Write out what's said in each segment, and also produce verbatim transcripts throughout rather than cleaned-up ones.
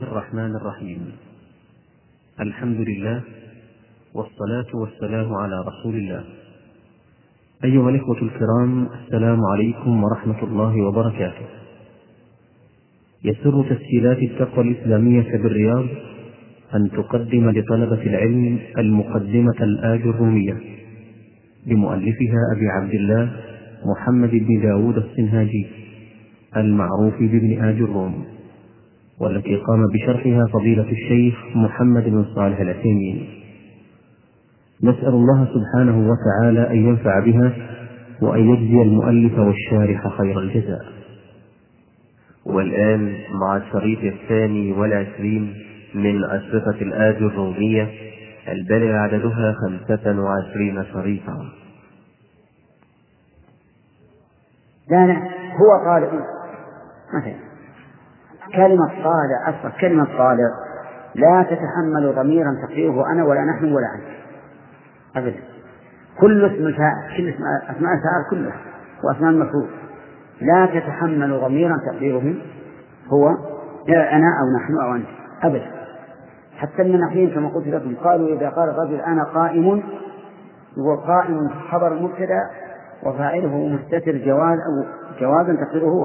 الرحمن الرحيم. الحمد لله والصلاة والسلام على رسول الله. أيها الإخوة الكرام، السلام عليكم ورحمة الله وبركاته. يسر تسجيلات التقوى الإسلامية بالرياض أن تقدم لطلبة العلم المقدمة الآجرومية لمؤلفها أبي عبد الله محمد بن داود السنهاجي المعروف بابن آجروم، والتي قام بشرحها فضيلة الشيخ محمد بن صالح العثيمين. نسأل الله سبحانه وتعالى أن ينفع بها وأن يجزي المؤلف والشارح خير الجزاء. والآن مع الشريط الثاني والعشرين من أشرطة الآجرومية البالغ عددها خمسة وعشرين شريطا. لا لا هو طالع مثلا كلمة طالع، أصلا كلمة طالع لا تتحمل ضميرا تقديره أنا ولا نحن ولا أنت أبدا. كل اسم الفاعل، كل اسم أسماء الفاعل كلها وأسماء المفعول لا تتحمل ضميرا تقديره هو أنا أو نحن أو أنت أبدا. حتى المناحين كما قلت لكم قالوا إذا قال الرجل أنا قائم، هو قائم خبر المبتدأ وفاعله مستتر جواز أو جوازا تقديره هو.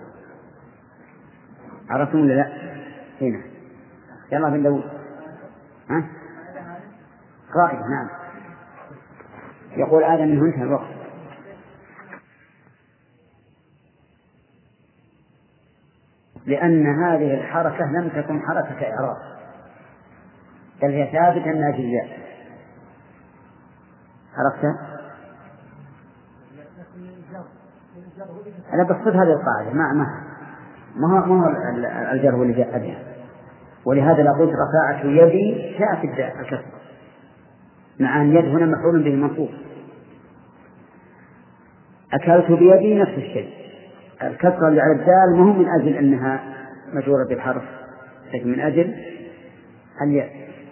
عرفتم ولا لا؟ هنا يلا بن داود ها قائم. نعم. يقول آدم منه انتهى الوقت. لأن هذه الحركة لم تكن حركة إعراب، بل هي ثابتة الناجيات. عرفتها؟ أنا بصد هذه القاعدة ما ما ما هو ما هو الجر اللي جاء بها، ولهذا لا قلت رفعت يدي جاءت الكسر مع أن يد هنا مفعول به منصوب. أكلت بيدي نفس الشيء، الكسر اللي على الدال مهم من أجل أنها مجرورة بالحرف، لكن من أجل الياء.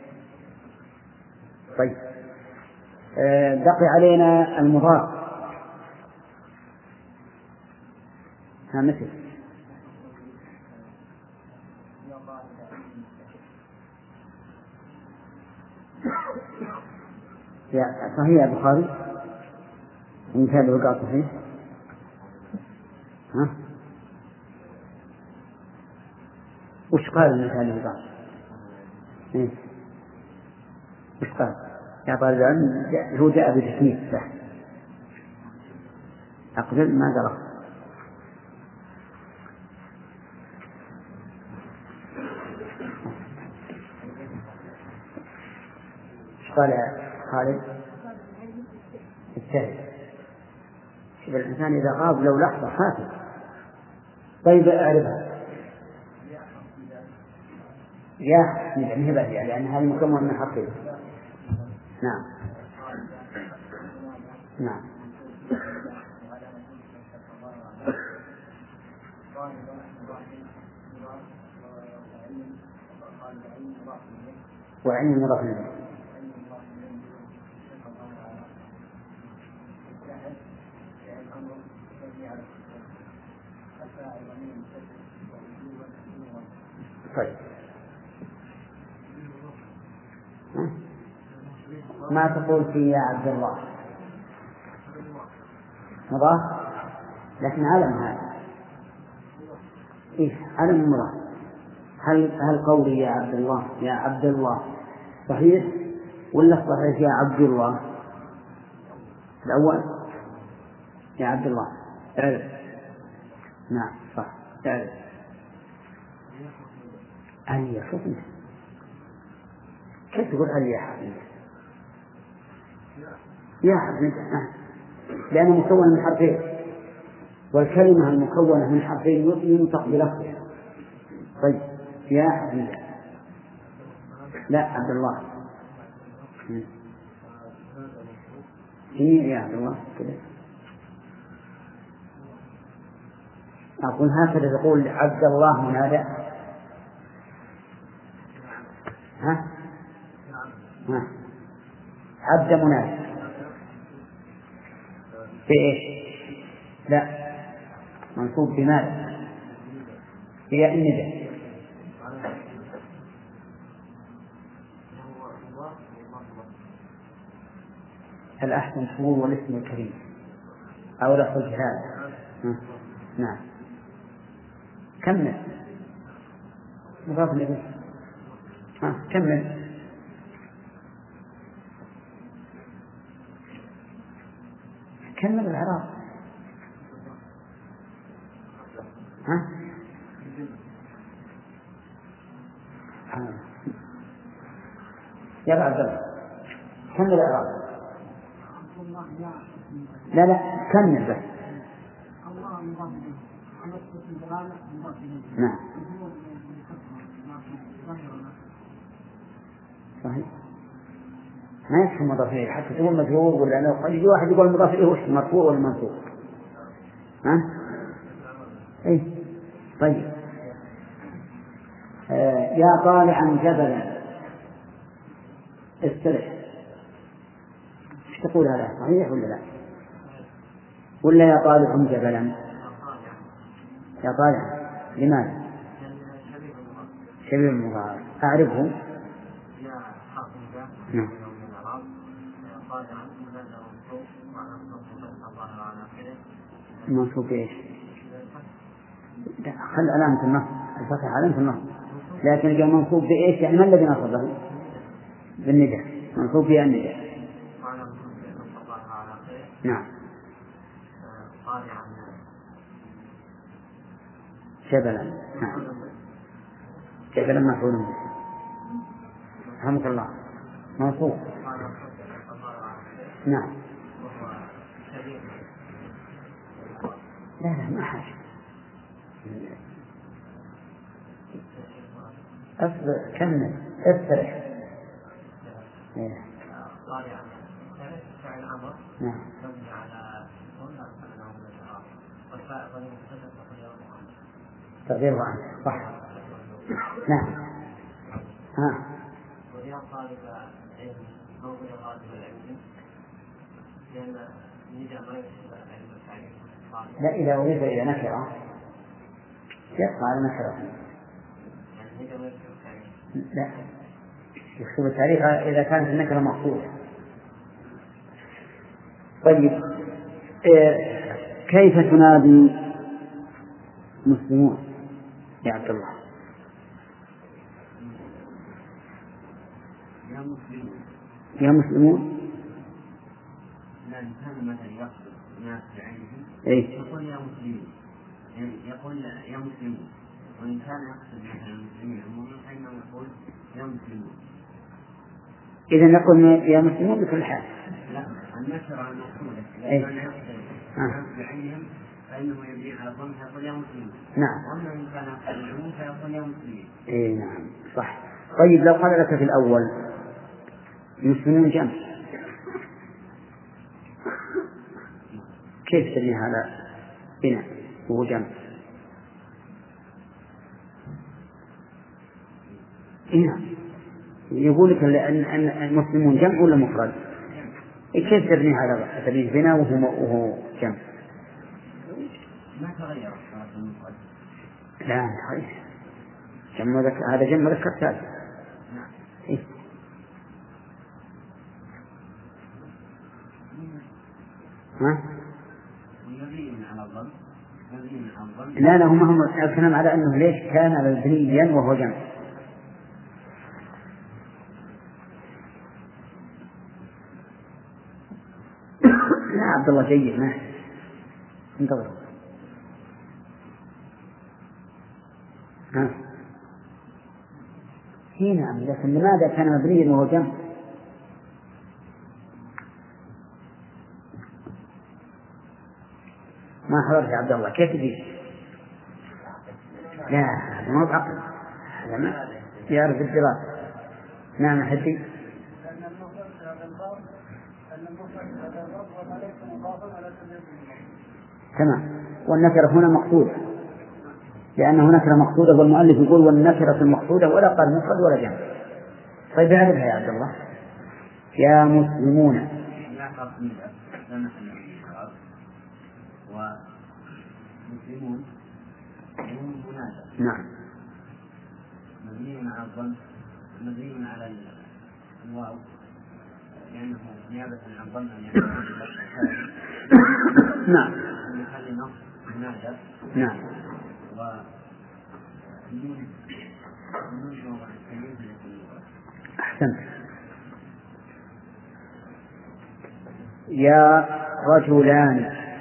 طيب آه بقي علينا المضاف. ها مثل يا صحيح يا بخاري مثال وقع صحيح. ها وش قال المثال وقع؟ إيه؟ وش قال يا طالب العلم؟ هو جاء بتسمية صح أقبل ما درى. وش قال يا خالد؟ الثالث. شوف الإنسان إذا غاب لو لحظة خافت. طيب أعرفها يا من هبة يعني لأن هذه مكون من حرفين. نعم نعم وعلم مضاف إليه. طيب ما تقول في يا عبد الله؟ مضاف لكن علم هذا إيه علم مضاف. هل هل قولي يا عبد الله يا عبد الله صحيح ولا صحيح يا عبد الله؟ الأول يا عبد الله تعرف. نعم صح تعرف أن يخفي. كيف تقول أن يحفي يا حفي؟ لأنه مكون من حرفين، والكلمة المكونة من حرفين ينطق بلفظها. طيب يا حفي لا عبد الله يا عبد الله كده. أقول هكذا تقول عبد الله منادى. ها ها عبد منادى في إيش؟ لا منصوب بماذا؟ هي الندى الأحسن تقول والاسم الكريم أو لفظ الجلالة. نعم كمل مضاف إليه. ها كمل. كمل العراق. ها يا عبد الله كمل العراق. لا لا كمل بس. نعم صحيح ما يكفي مضاف إليه حتى تقول مجرور ولا لا. قد يجي واحد يقول مضاف إليه وش مرفوع ولا منصوب. ها إيه طيب. آه يا طالعا جبلا استرح. ايش تقول هذا صحيح ولا لا؟ ولا يا طالع جبلا؟ يا طالع لماذا؟ شبيه المضارع أعرفه. نعم منصوب إيش؟ خل علامة النصب الفتح علامة النصب لكن جاء منصوب بإيش يعني ما الذي نصبه؟ بالندى منصوب بها الندى. نعم جبلا. نعم جبلا مفعول به. رحمك الله منصوب. نعم لا لا ما حاجة. أصبر كمل استرح. نعم تغييره عنه صح. نعم ها ويا طالب علم أو يا طالب العلم لأن نجا ما يشبه علم التعريف. لا إذا أضيف إلى نكرة يبقى على نكرة. لا يكتب التاريخ إذا كانت النكرة مقصودة. طيب كيف تنادي مسلمون يا عبد الله؟ يا مسلمون يا مسلمون لأن كان مثلا يقصد ناس بعينهم إيه؟ يقول يا مسلمين يقول يا مسلمون وإن كان يقصد مثلا المسلمين عموما فإنه يقول يا مسلمون. إذا نقول يا مسلمون بكل حال. لا النكرة المقصودة إيه؟ لأن يقصد ناس بعينهم فإنه يبني على الظن فيقول يا مسلمون. نعم وأما إن كان يقصد العموم فيقول يا مسلمين. إيه نعم صح. طيب لو قال لك في الأول مسلمون جمع كيف تبني هذا بناء وهو جمع؟ هنا يقول لك أن أن المسلمون جمع ولا مفرد؟ كيف تبني هذا تبني بناء وهو وهو جمع؟ ما تغير المفرد. لا تغير جمع ذكر هذا جمع ذكر ثالث. إيه؟ ها؟ لا لا هم هم الكلام على أنه ليش كان مبنيا وهو جمع. لا عبد الله جيد ما انتظر. ها هنا لكن لماذا كان مبنيا وهو جمع؟ ما حضرت يا عبد الله كيف تجي؟ لا هذا ما بعقل هذا ما يعرف الدراسة. نعم حدي. تمام والنكرة هنا مقصودة لأنه نكرة مقصودة والمؤلف يقول والنكرة المقصودة ولا قال مفرد ولا جمع. طيب اعرفها يا عبد الله. يا مسلمون ومسلمون هم منادى. نعم مبني على الظن مبني على الواو لأنه نيابة عن ظن نعم منادى نعم أحسنت. يا رجلان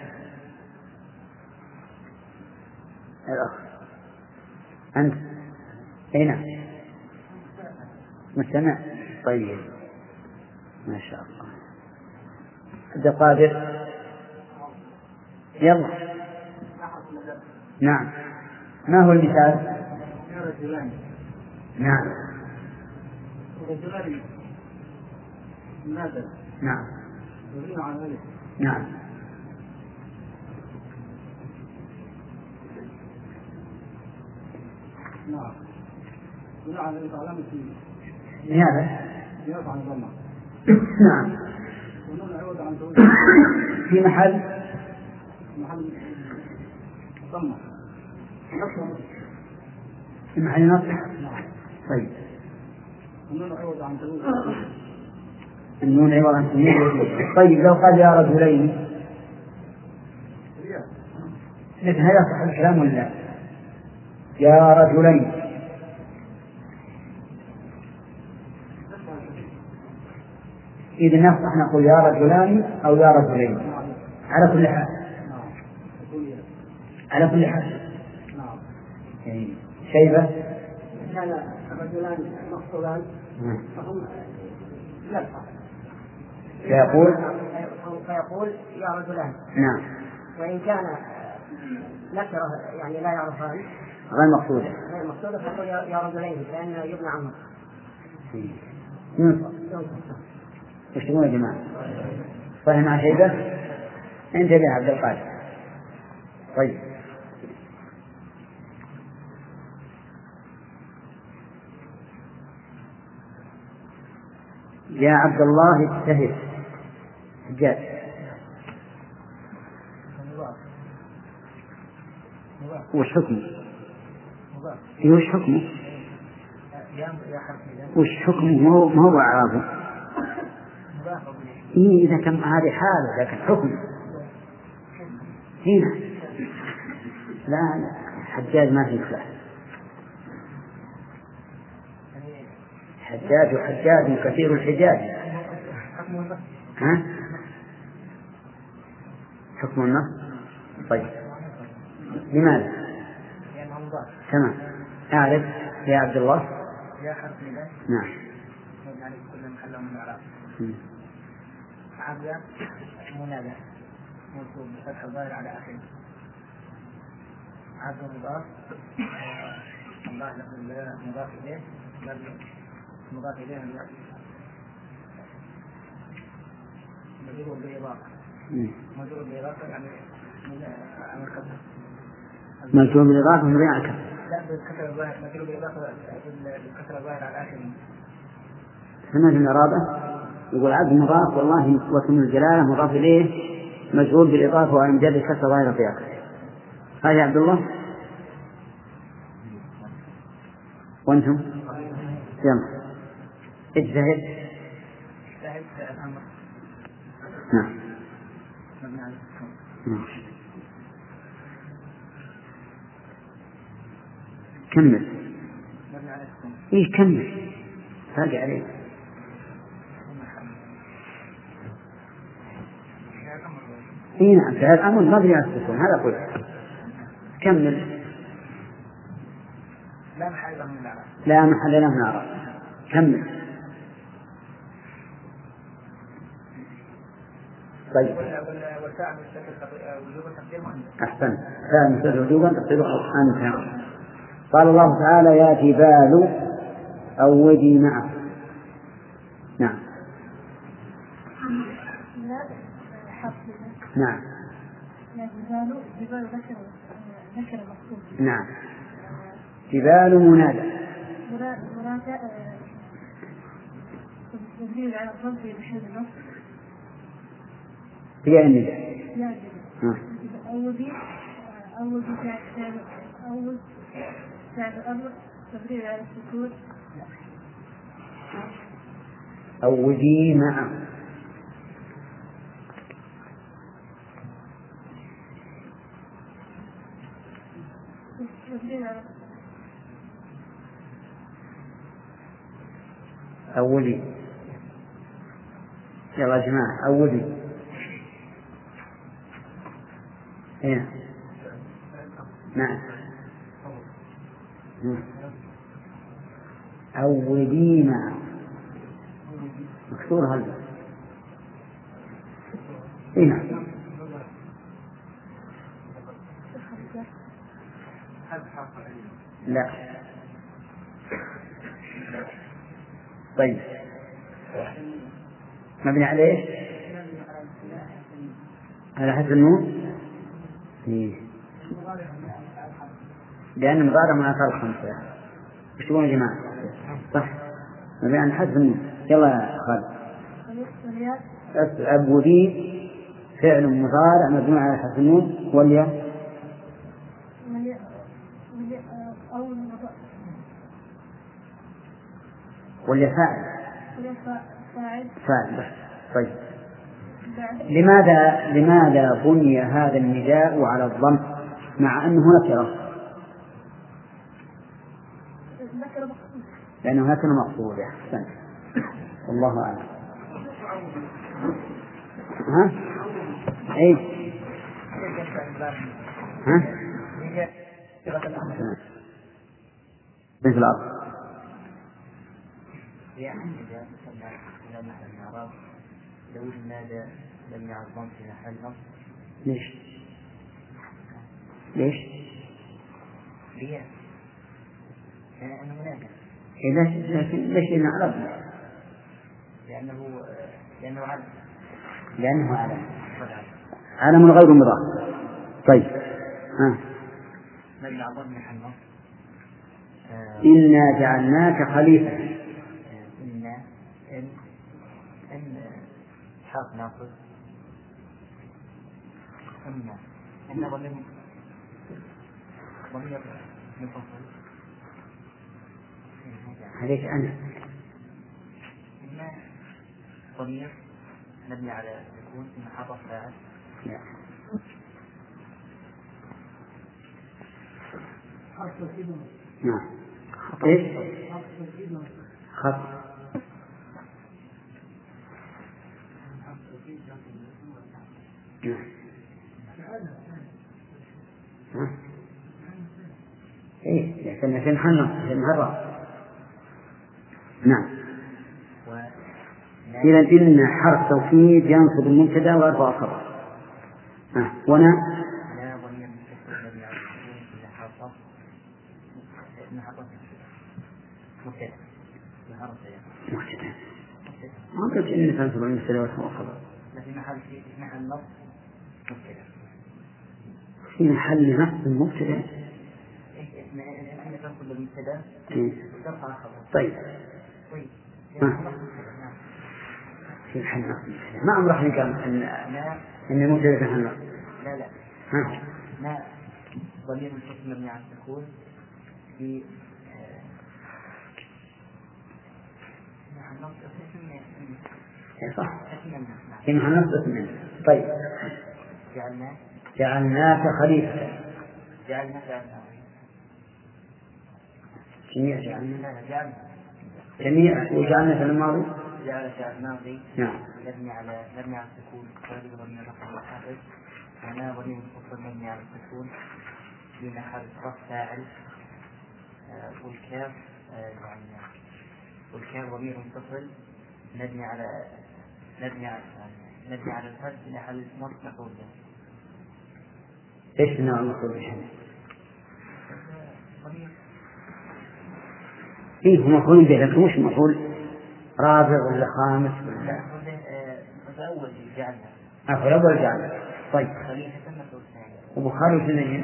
الأخ أنت أين مستمع؟ طيب ما شاء الله. عبد القادر يلا. نعم ما هو المثال؟ يا رجلان. نعم رجلان منادى. نعم يدل على ذلك. نعم نعم يدل على ذلك علامة لهذا نيابة عن ظن. نعم ونون عوض عن تقول في محل محل ضمة في محل نصب. نعم. طيب ونون عوض عن تقول النون عوض عن تقول. طيب لو قال يا رجلين لكن هل يصح الكلام ولا لا؟ يا رجلين إذا نصح نقول يا رجلان أو يا رجلين على كل حال. على كل حال. شيبة كان الرجلان مقصودان فهم لا فيقول فيقول يا رجلان. نعم وإن كان نكرة يعني لا يعرفان غير مقصودة غير مقصودة فيقول يا رجلين لأنه يبنى عنه. ينصب. وش تقول يا جماعة؟ صحيح مع شيبة؟ انتبه يا عبد القادر. طيب يا عبد الله اجتهد. حجاج وش حكمه؟ وش حكمه؟ وش حكمه؟ ما هو إعرابه؟ إيه إذا كان هذه حالة لكن حكمه هنا لا لا حجاج ما في إصلاح. حجاج وحجاج كثير الحجاج. ها؟ حكم النص. طيب لماذا؟ تمام. أعرف يا عبد الله. يا حرف نداء. نعم. يعني كل محل من الإعراب. عبد منادى منصوب بفتح الظاهر على آخره. عبد مضاف الله مضاف إليه مضاف إليه مجرور بالإضافة. مجرور بالإضافة يعني عن الكسر. مجرور بالإضافة مبني على الكسر. لا بالكسر الظاهر مجرور بالإضافة بالكسر الظاهر على آخره. سمعت الإرادة يقول عبد مضاف والله واسم الجلالة مضاف إليه مجرور بالإضافة وعن جر الكسر ظاهر في آخره. هذا يا عبد الله. وأنتم يلا اجتهد. اجتهد الأمر. نعم. نعم. كمل. إيه كمل. راجع عليه. إيه نعم فعل الأمر مبني على السكون هذا قلت. كمل. لا محل له من الإعراب. لا محل له من الإعراب. كمل. طيب. والفاعل مستتر وجوبا تقديره أنت. أحسن. فاعل مستتر وجوبا تقديره أنت. قال الله تعالى يا جبال أوبي معه. نعم. نعم. يا جبال جبال ذكر ذكر مقصود. نعم. جبال منادى. منادى تدريب على الضبط بحيث النص. هي النداء. يا جبال. أوبي أوبي فعل أول فعل الأمر تدريب على السكون. أوبي معه. أولي. يلا يا جماعة أولي. هنا نعم أولينا مكسور هذا هنا. لا. طيب مبني على ايش؟ على حذف النون. إيه. لأن المضارع مع أفعال خمسة. إيش تقولون يا جماعة؟ صح. مبني على حذف النون. يلا يا خالد. أبودي فعل مضارع مبني على حذف النون والياء والياء فاعل. فاعل بس. طيب لماذا لماذا بني هذا النداء على الضم مع أنه نكرة؟ لأنه نكرة مقصودة. أحسنت. والله أعلم. ها؟ أي. ها؟ مثل الأرض. لو النادى لم يعظم في محل نصب. ليش؟ ليش؟ ليه؟ لأنه منادى. ليش؟ لكن ليش نعرفه؟ لأنه لأنه علم. لأنه علم. علم غير مضاف. طيب. ها. لم يعظم محل نصب. إنا جعلناك خليفة. إنا إن إن حرف ناقص. إن إن ضمير ضمير متصل. عليك أنا. إن ضمير مبني على السكون إن حرف فاعل. نعم. إيش؟ خط. نعم. إيه لكن عشان حنا عشان هرب. نعم. إذا إن حرف توكيد ينصب المبتدأ ويرفع الخبر. ها ونا لا ضمير متصل مبني على السكون إن حرف إن حرف مبتدأ. مبتدأ. ما قلت إن تنصب المبتدأ ويرفع الخبر. في محل في محل نصب مبتدأ. في محل نصب المبتدأ. إن تنصب المبتدأ وترفع الخبر. طيب. طيب. في محل نصب المبتدأ. ما أمر حين كان إن إن المبتدأ في محل نصب. لا لا. ها. ما ضمير متصل مبني على السكون في محل نصب صح. في محل نصب منه. طيب. جعلنا جعلناك خليفة. جعلنا جعلنا جميع جعلنا جعلنا جميع وجعلنا في الماضي. جعل فعل ماضي. نعم. مبني على مبني على السكون غير ضمير رفع الحافظ. أنا ضمير متصل مبني على السكون في محل رفع فاعل. والكاف يعني والكاف ضمير متصل مبني على مبني على مبني على الفتح في محل مفعول به. ايش نوع المفعول به؟ إيه هو مفعول به لكن مش مفعول رابع ولا خامس ولا أول جعلنا. أفعل أول جعلنا. طيب. خليفة مفعول ثاني. وبخاري اثنين.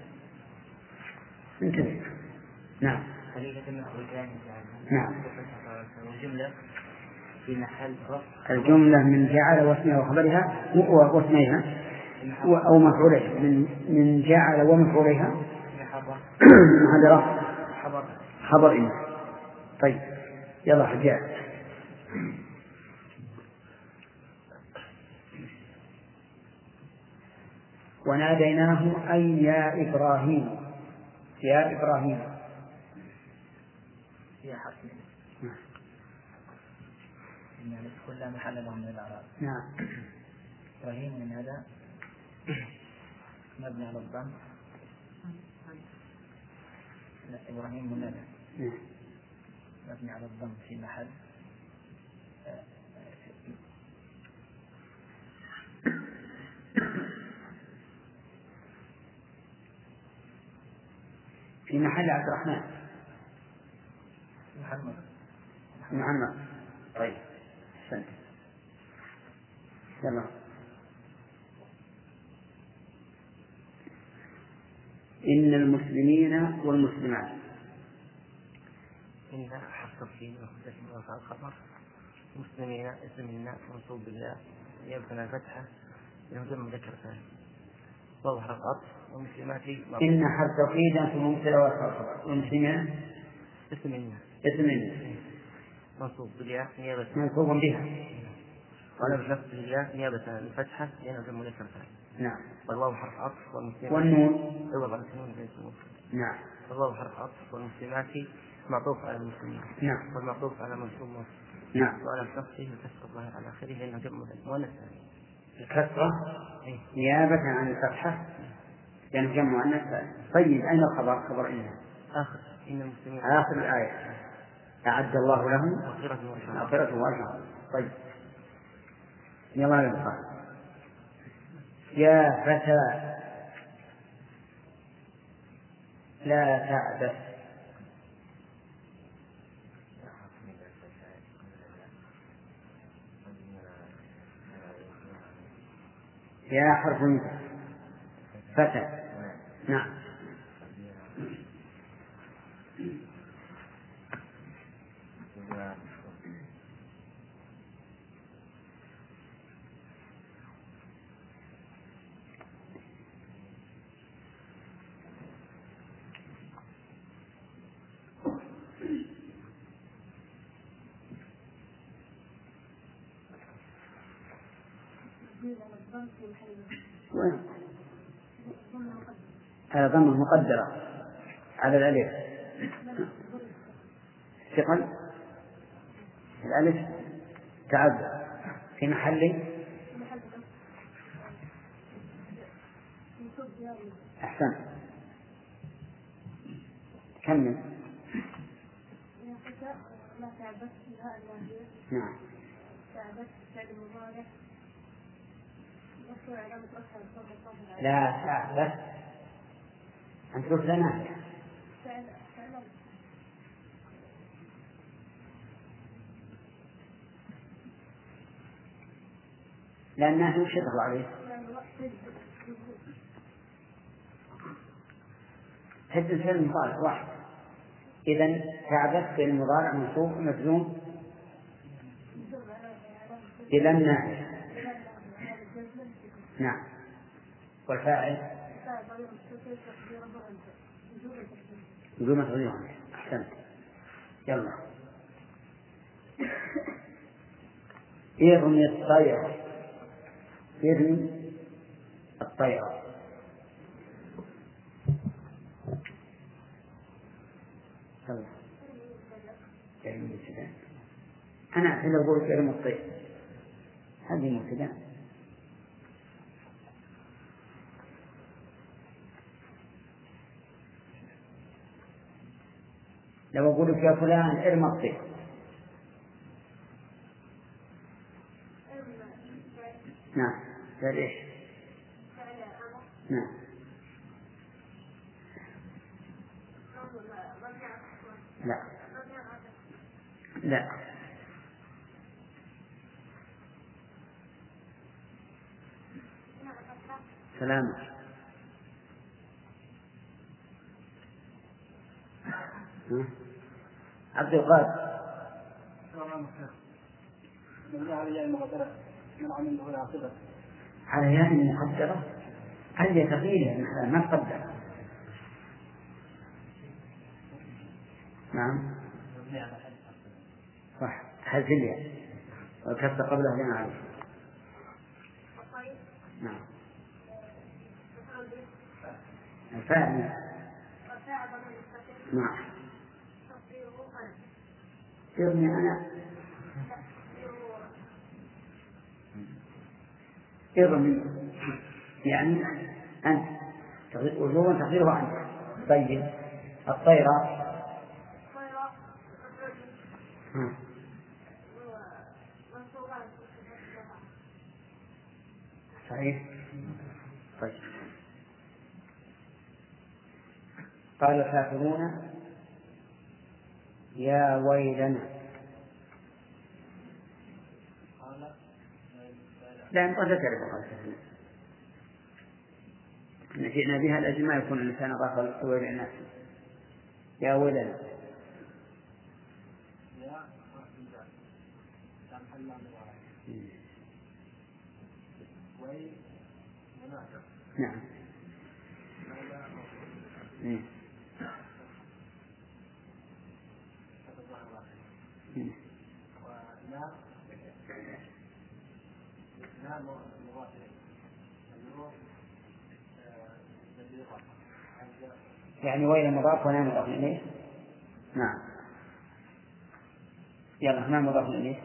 انتبه. نعم. خليفة مفعول ثاني جعلنا. نعم. والجملة في محل رفع. الجملة من جعل واسمها وخبرها واسميها أو مفعولها من من جعل ومفعولها. هذا رفع. خبر. خبر إن. طيب. يلا حجاج. وناديناه أي يا إبراهيم. يا إبراهيم. يا حسن. يعني كل محل له من الأعراب. نعم. إبراهيم من هذا مبني على الضم. لا إبراهيم من هذا مبني على الضم في محل في محل عبد الرحمن محمد. محمد. طيب أحسنت. يلا. إن المسلمين والمسلمات. إن حق الدين وحدة وفاء الخبر. مسلمين اسم الناس منصوب بالله يبنى فتحة يهدم مذكر ثاني وظهر الأرض ومسلمات. إن حرف توكيد في مبتدأ والخبر. والمسلمين اسم الناس اسم الناس منصوب بالله نيابة منصوب بها وأنا بنفس الله نيابة عن الفتحة يهدم مذكر ثاني. نعم. والواو حرف عطف والمسلمات والنون عوض عن النون زي السموم. نعم. والواو حرف عطف والمسلمات معطوف على المسلمين. نعم. والمعطوف على منصوب مصر. نعم. وعلى شخصه الكسر الظاهر على آخره لأنه جمع مؤنث. الكسرة نيابة عن الفتحة يعني جمع مؤنث. طيب أين الخبر؟ خبر إنها آخر إن المسلمين آخر الآية أعد الله لهم مغفرة وأجرا. طيب يلا نبقى. يا فتى لا تعبث. يا حرف فتى. نعم. وين؟ هذا ضمة مقدرة على الألف. ثقل الألف تعذر في محل. أحسن. كمل. نعم. لا تعبث أن تروح لنا لأنها تشتغل عليه حد الفعل المضارع واحد. إذن تعبث في المضارع منصوب مجزوم إلى الناحية. نعم. والفاعل بدون تغيير. أحسنت. يلا. ارمي الطير. ارمي الطير. أنا أحسن أقول ارمي الطير هذه مبتدأ. لو أقول لك يا فلان ارمي الطير نعم قال إيش؟ نعم. لا لا سلامة. عبد القادر على ياء مقدرة هل تقيلة ما تقدر. نعم صح. هزلية وكفت قبله لنا عليه. نعم. الفاعل. نعم. ارمي أنا ارمي يعني أنت وجوبا تقديره أنت. طيب الطيرة صحيح. طيب قال الكافرون يا ويلنا. لا أنت لا تعرف قال الكافرون نجئنا بها لأجل ما يكون الإنسان ضاف الويل الناس. يا ويلنا نعم. مم. مم. يعني ويل مضاف ونام مضاف إليه. نعم يلا نام مضاف إليه.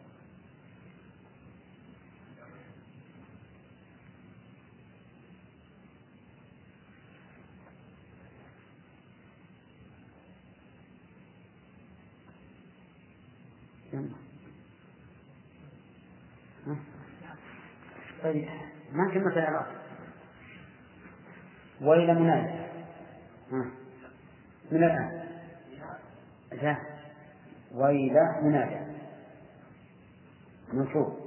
طيب ما كلمة الإعراب ويل منادى من الآن جاء ويل منادى منصوب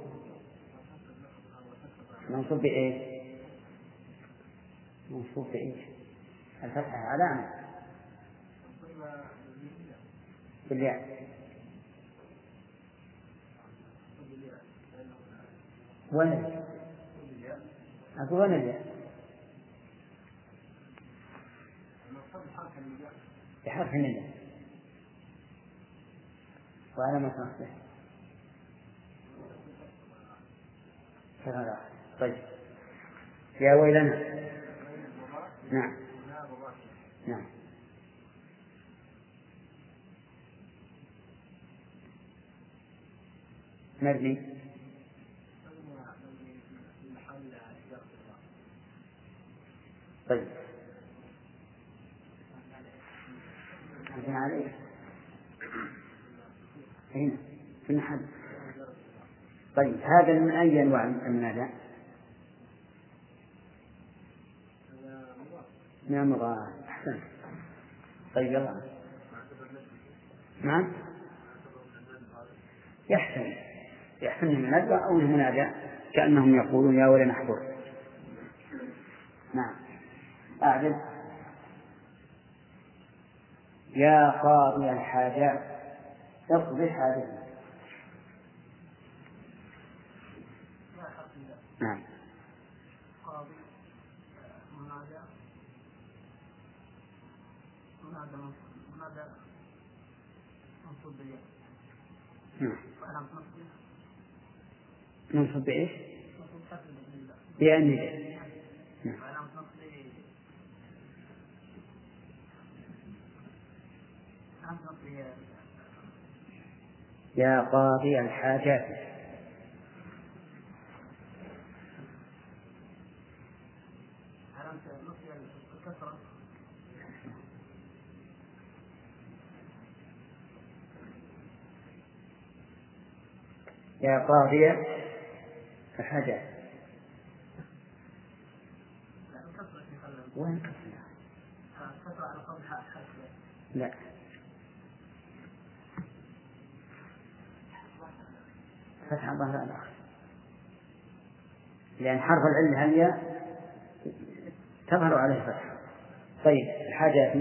منصوب بإيش؟ منصوب بإيش؟ الفتحة علامة بالياء. وين أقول وين الياء؟ بحرف الندى وعلامة نصبه. طيب يا ويلنا. نعم نعم. مبني طيب هنا عليه هنا في المحل. طيب هذا من أي أنواع المنادى؟ من المضاعف. أحسن. طيب يلا نعم يحسن يحسن المنادى أو المنادى كأنهم يقولون يا ويلنا احضر. نعم أعدل. يا قاضي الحاجات اقضي حاجتنا. نعم قاضي منادى منادى منادى منصوب بالياء. نعم وعلامة نصبه منصوب بإيش؟ منصوب حرف النداء. بأن نعم. وعلامة نصبه علامة نصبه يا قاضي الحاجات علامة نصبه الكسرة. يا قاضي الحاجات وين كسرها؟ كسرة على قبل حرف. لا فتح ظهر الآخر لأن حرف العلة هي تظهر عليه فتح. طيب الحاجات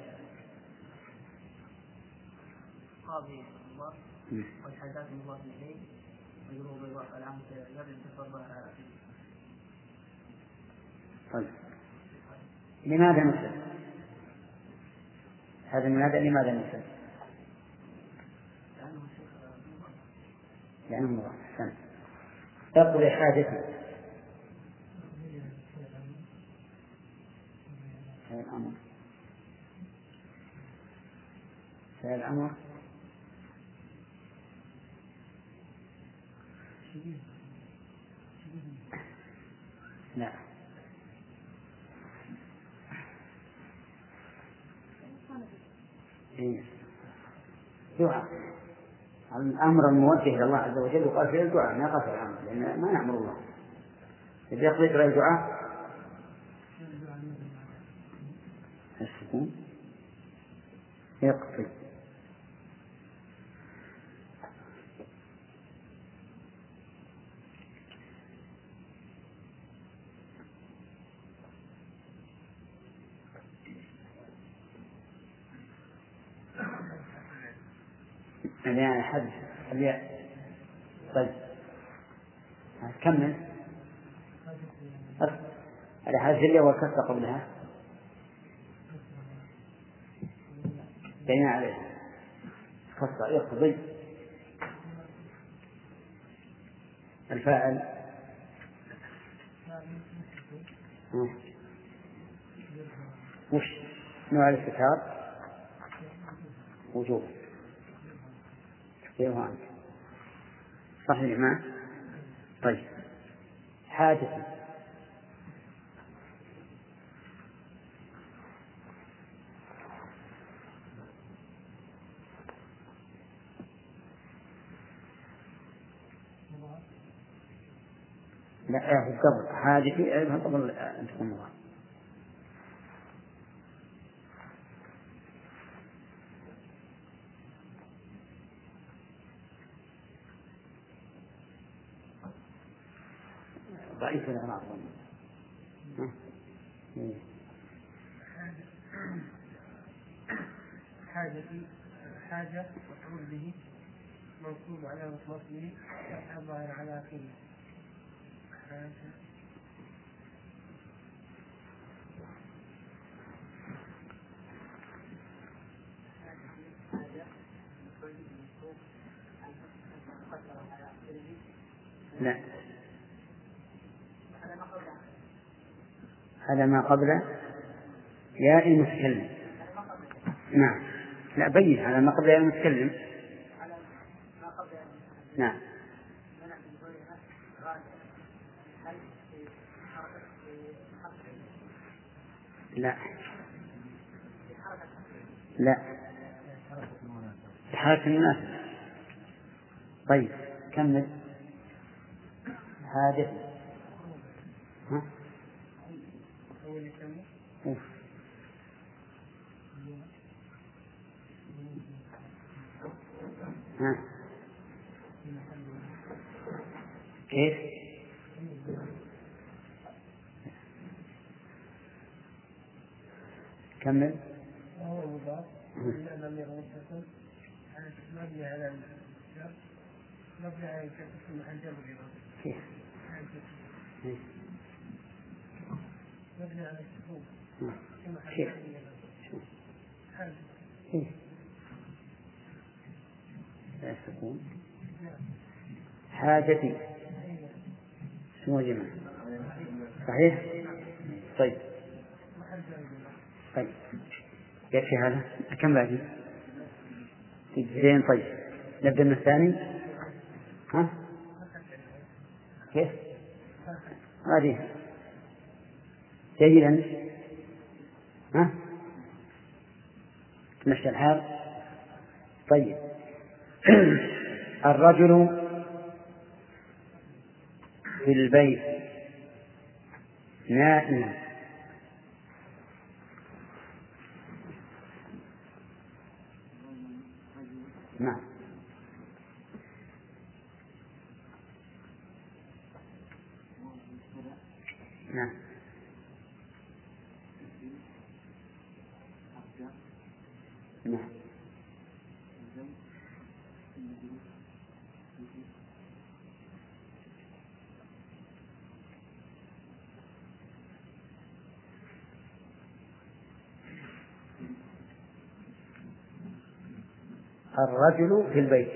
قاضي مضاف والحاجات مضاف إليه ويروى بالضاف علامة جر انتصر ظهر على آخره. طيب لماذا نسلم هذا المنادى؟ لماذا نسلم؟ لأنه مضاف. أحسن. تقضي حاجتي فعل الأمر فعل الأمر لا. إيه. دعاء الأمر الموجه إلى الله عز وجل وقال فيه الدعاء ما قصر الأمر لأن ما نأمر الله إذا يقضي غير الدعاء السكون يقضي. يعني حد الياء. طيب كمل. هذا حرف الياء والكسر قبلها بين عليه كسر يقضي. الفاعل وش نوع الاستتار؟ وجوب. كيف أنت صحيح ما؟ طيب حادث. لا قبل حادثي قبل أن تكون مضاف. ضعيف الإعراب. حاجتي حاجة مفعول به منصوب على مصدره الظاهر على آخره. لا هذا ما قبل ياء المتكلم. نعم لا بين على ما قبل ياء المتكلم. نعم لا لا حركة المناسبة. طيب كمل. حادث. ها؟ ها؟ كيف؟ كمل. وهو مضاف لأن لم يكن متصل مبني على الجر مبني على الجر في محل جر كيف؟ مبني على السكون في محل كيف؟ كيف؟ لا السكون. حاجتي اسمه جمع صحيح. طيب طيب يكفي هذا. كم باقي؟ زين. طيب نبدأ من الثاني. ها كيف؟ هذه جيدا. ها تمشي الحال. طيب الرجل في البيت نائم. نعم نعم نعم الرجل في البيت.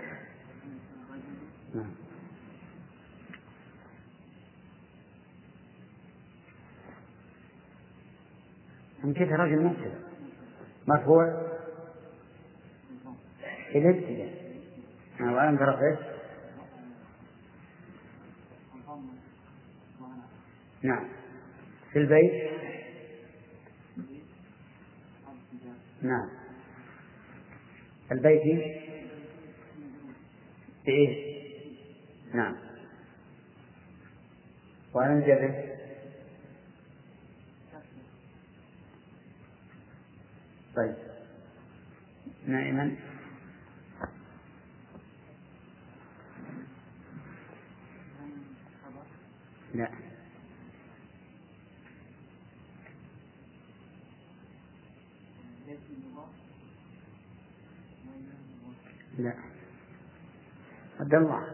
نعم نسيت الرجل مبتدأ مرفوع إلى ابتداء. وأنا ترى إيش نعم. في البيت. نعم. البيت بإيش؟ نعم. وعن الجبل. طيب. نائما. لا. لا. عبد الله.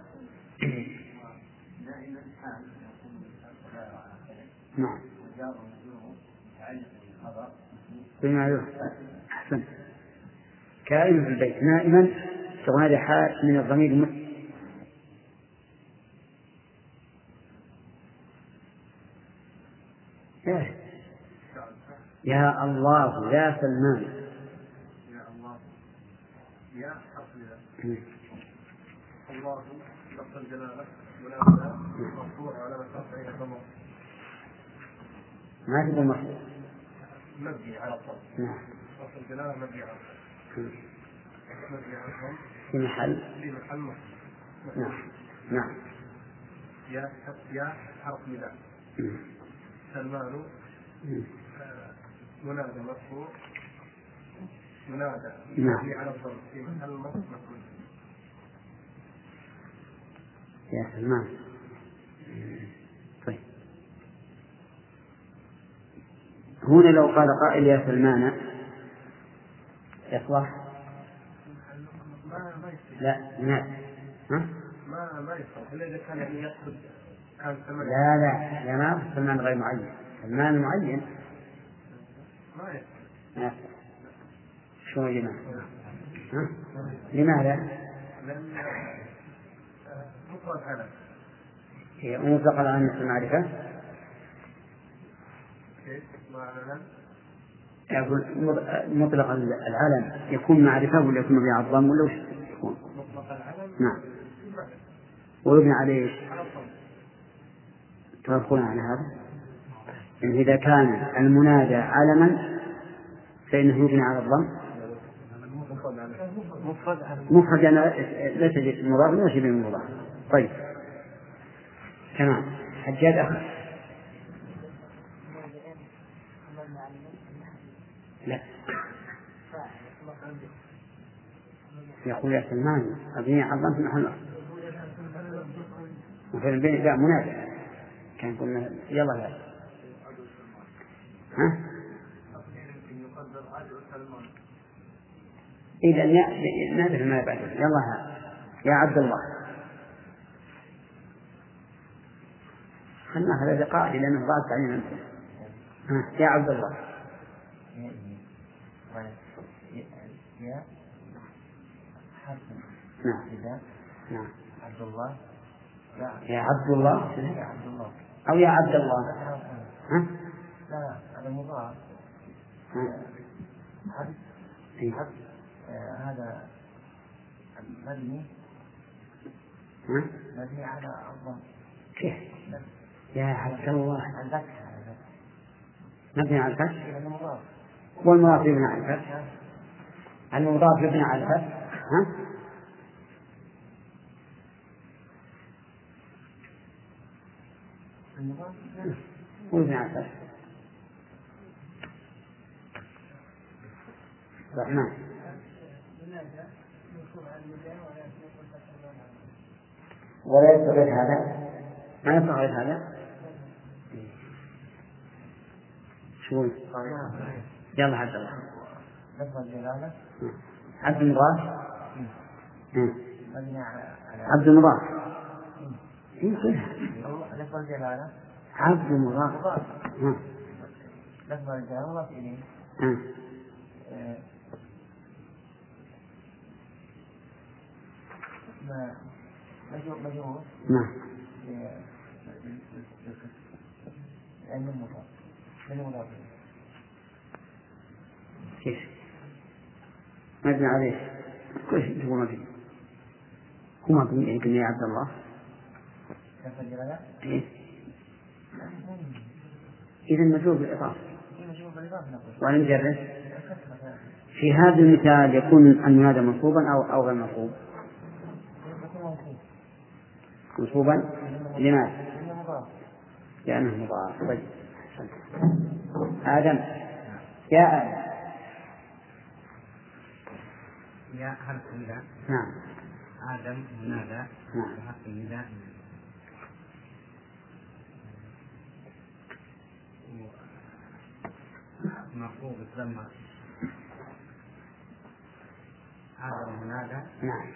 نعم. بما أحسن. كائن في البيت نائما تكون هذه حال من الضمير المسلم. يا الله يا سلمان. يا الله يا حرف الله لفظ الجلالة مناسبة مرفوع على رفعه الضمير. ما تقول مرفوع. مبني على الضم. نعم. لفظ الجلالة مبني على الضم. مبني على الضم. في محل. في محل مرفوع. نعم. نعم. يا يا حرف نداء. سلمان منادى مرفوع. منادى مبني على الضم في محل مرفوع. يا سلمان. طيب. هنا لو قال قائل يا سلمان يصلح؟ لا. نعم. ها؟ ما ما يصلح إلا إذا كان يعني يقصد كان سلمان. لا لا لا ما سلمان غير معين. سلمان معين. ما يصلح. ما يصلح. شو يا جماعة؟ ها؟ لماذا؟ لأن مفرد علم. هي مطلق على أن المعرفة. كيف؟ معلم. يقول مطلق العلم يكون معرفة ولا يكون مبني على الضم ولا وش يكون؟ مطلق العلم. نعم. ويبني عليه ايش؟ على الضم. توافقون على هذا؟ يعني إذا كان المنادى علما فإنه يبني على الضم. مفرد يعني ليس جد مضاف ولا شبه مضاف. طيب تمام. حجاج أخر. لا. يقول يا سلمان أبني عظمت محل وفي البيت لا منادى كان قلنا يلا لا. ها؟ إذا نعرف ما بعد يلا يا عبد الله. خلنا هذا قاعدة لأنه ضاعت علينا. يا عبد الله. يا حرف نعم. نعم. عبد الله. يا عبد الله. يا عبد الله أو يا عبد الله. ها؟ لا هذا مضاف. حرف حرف هذا مبني مبني على الضم. كيف؟ يا عبد الله الفتح مبني على الفتح. لأنه مضاف. والمضاف يبنى على الفتح. المضاف يبنى على الفتح. ها؟ المضاف ويبنى على الفتح. الرحمن. ولا يستغيث هذا. ما يستغيث هذا. شو؟ يلا عبد الله. لفظ الجلالة. عبد المضاف. مبني على عبد المضاف. يمكنها. لفظ الجلالة. عبد المضاف. لفظ الجلالة مضاف إليه. ما مجرور مجرور. نعم. لأنه مضاف. لأنه مضاف. كيف؟ مبني عليه. كيف تقول مبني؟ هو مبني يا عبد الله. لفظ الجلالة. إيه. إذا مجرور بالإضافة. ونجرب في هذا المثال يكون المنادى منصوبا أو أو غير منصوب. منصوبا لماذا؟ لأنه مضاف. طيب آدم يا آدم يا حرف النداء. نعم. آدم منادى. نعم. حرف النداء. مرفوع بالضمة. آدم منادى. نعم.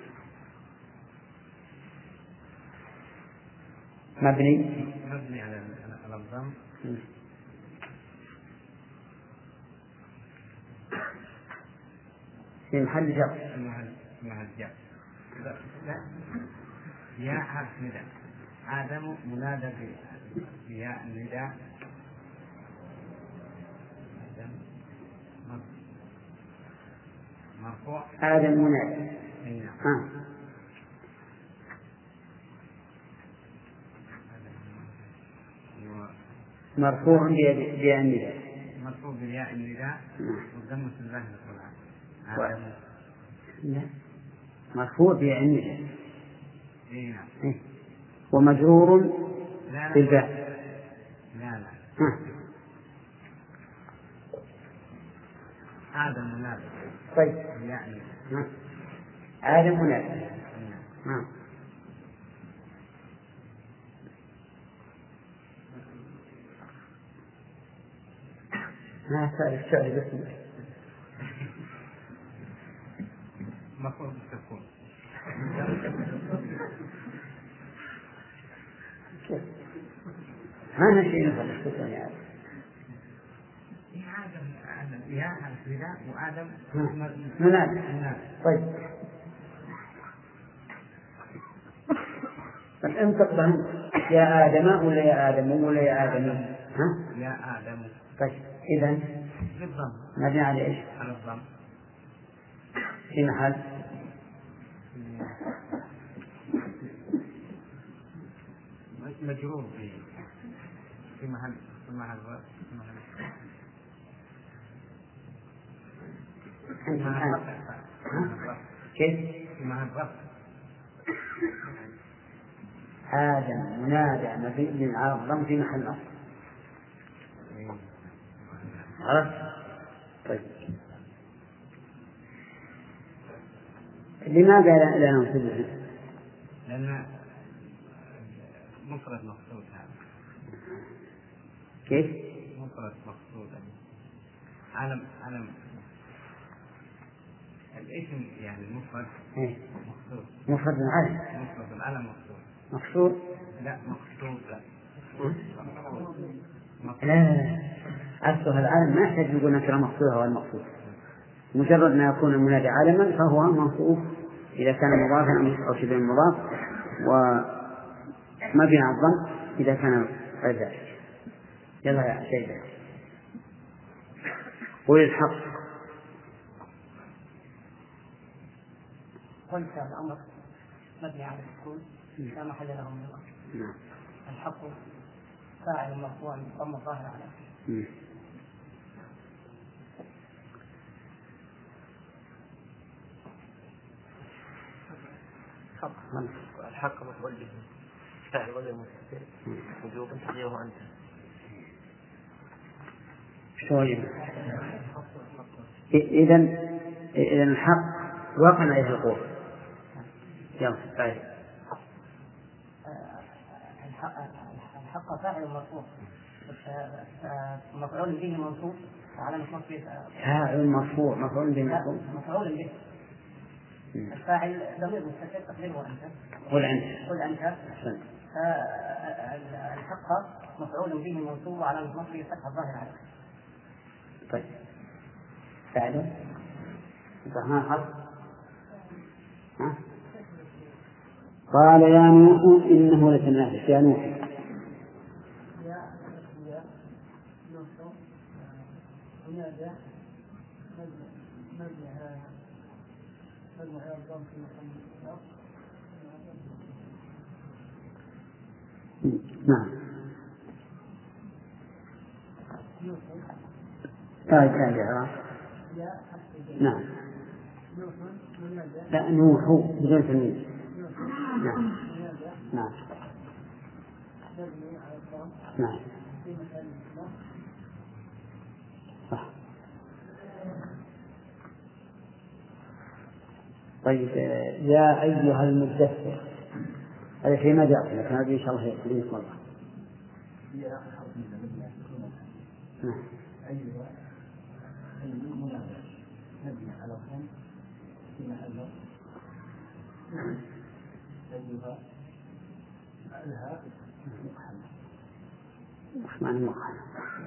مبني مبني على على الضم. في محل جر. في محل محل جر. يا حرف نداء. آدم منادى بياء النداء. مرفوع. آدم منادى. نعم. مرفوع بياء النداء. مرفوع بياء النداء. والضمة الظاهرة طبعا. آدم. لا. مرفوع بياء النداء. إيه نعم. ومجرور بالباء. لا لا. آدم منادى. طيب. يعني. آدم منادى. نعم. ما سأل الشعر باسمه. مفروض تكون. ما نشي نفعل السكون يا آدم. يا آدم آدم يا الفداء وآدم منادى. طيب. انطق بهم يا آدم ولا يا آدم ولا يا آدم. ها؟ يا آدم. طيب إذن بالضم. مبني على إيش؟ على الضم. في محل مجرور في في محل في محل في محل كيف؟ في محل رفع. آدم منادى مبني على الضم في محل رفع. عرفت؟ طيب لماذا لا ننصبه؟ لأن مفرد مقصود هذا. كيف؟ مفرد مقصود. علم علم الاسم يعني مفرد مقصود. مفرد العلم. مفرد العلم مقصود. مقصود؟ لا مقصود لا. لا أصلها العلم ما يحتاج نقول نكرة مقصودة أو المقصود. مجرد ما يكون المنادى علما فهو منصوب إذا كان مضافا أو شبه مضاف، ومبني على الضم إذا كان غير ذلك. يلا يا سيدي قول الحق. قلت الأمر مبني على السكون لا محل له من الأصل. الحق فاعل مرفوع بالضم الظاهر على آخره. الحق مفعول به فاعل غير مستتر وجوبا تقديره أنت. شوية. إذا إذا الحق وقع عليه القول. يلا طيب. الحق فاعل مرفوع مفعول به منصوب على نصبه. فاعل مرفوع مفعول به منصوب. مفعول به. الفاعل ضمير مستتر تقديره أنت. قل أنت. قل أنت. الحق مفعول به منصوب على نصبه فتح الظاهر عليه. طيب فاعل الرحمن حرف. ها؟ قال يا نوح إنه لتنافس يا نوح. نعم طيب تابع. نعم. لا نوح بدون تنوين. نعم. نعم. نعم. صح. طيب يا أيها المدثر هذا شيء ما جاء لكن هذه إن شاء الله يكون مرة. نعم. أيها المنادى نبني على خمس في محل أيها الها مقحمة. وش معنى مقحمة؟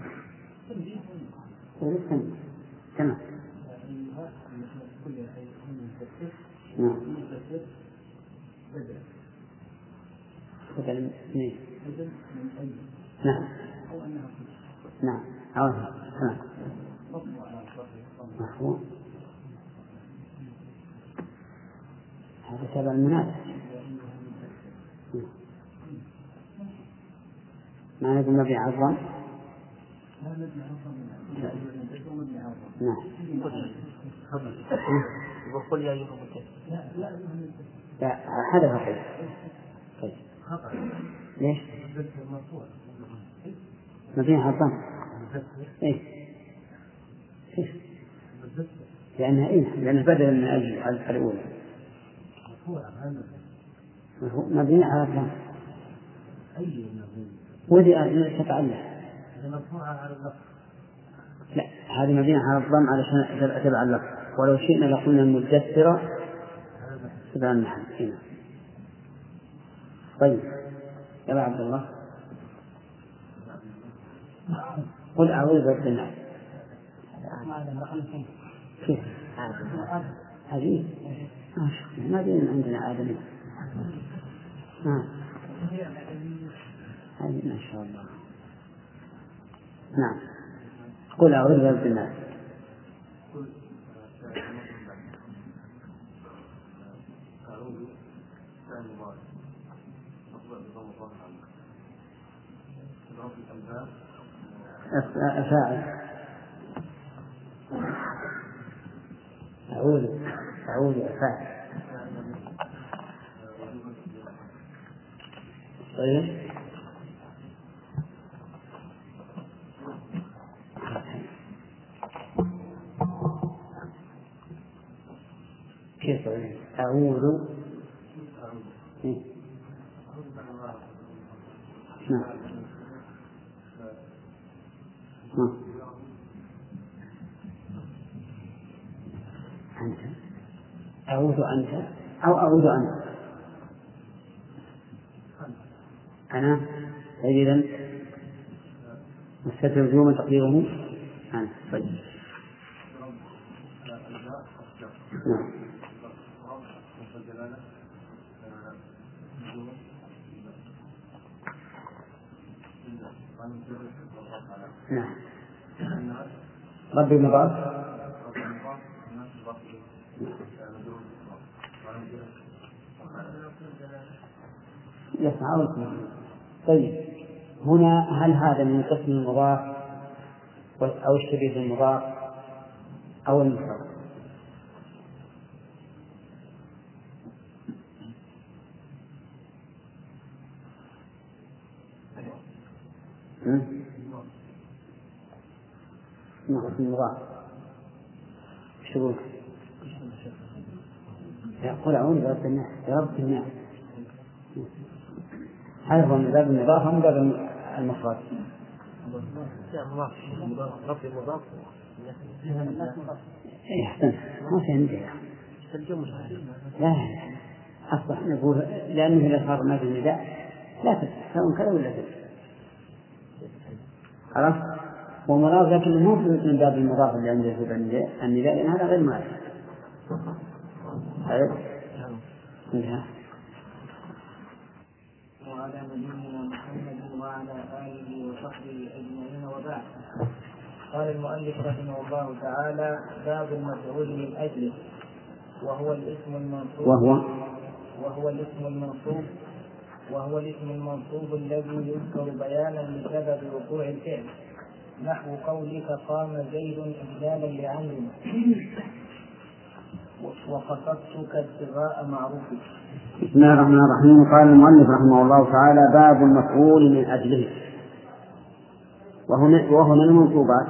تمام. تمام. أيها كل شيء من المدثر. نعم. المدثر بدل. بدل من اثنين. بدل من أي. نعم. أو أنها نعم. عوضها. تمام. مفهوم. هذا تبع المنادى. ما نقول مبني على الضم. نعم. وقل يا أيها المدثر. لا هذا هو طيب. ليش؟ مبني على الضم. إيه. لأنها إيه؟ لأنها بدل من أجل الأولى. مبني على الضم. ودي أن تتعلم. لا هذه مبنية على الضم علشان تبع اللفظ، ولو شئنا لقلنا المدثرة تبع المحل هنا. طيب يا عبد الله قل أعوذ برب الناس. كيف؟ عجيب. ما دين عندنا آدمين. نعم. هذه ما شاء الله. نعم. قل أعوذ برب الناس. أفاعل. أعوذ أعوذ أفاعل. طيب كيف أعوذ؟ نعم. أنت أعوذ أنت أو أعوذ أنت أنا. إذن مستتر الجملة تقديره أنا. طيب نعم. نعم. ربي مضاف. يسمعون. طيب هنا هل هذا من قسم المضاف أو الشبيه المضاف أو المفرد؟ من قسم المضاف شبه. يقول أعوذ برب الناس برب الناس. هذا هو من باب المضاف ومن باب المفرد. رب المضاف. إيه أحسن ما في عندي. لا أصبح نقول لأنه إذا صار ما في النداء لا تفتح سواء كذا ولا كذا. عرفت؟ ومضاف لكن مو من باب المضاف اللي عنده في النداء لأن هذا غير معرفة. عرفت؟ انتهى. وعلى نبينا محمد وعلى آله وصحبه أجمعين وبعد. قال المؤلف رحمه الله تعالى: باب المفعول من أجله، وهو الاسم المنصوب وهو وهو الاسم المنصوب وهو الاسم المنصوب الذي يذكر بيانا لسبب وقوع الفعل نحو قولك قام زيد إجلالا لعمرو وقصدتك ابتغاء معروفك. بسم الله الرحمن الرحيم. قال المؤلف رحمه الله تعالى: باب المفعول من أجله، وهو من المنصوبات،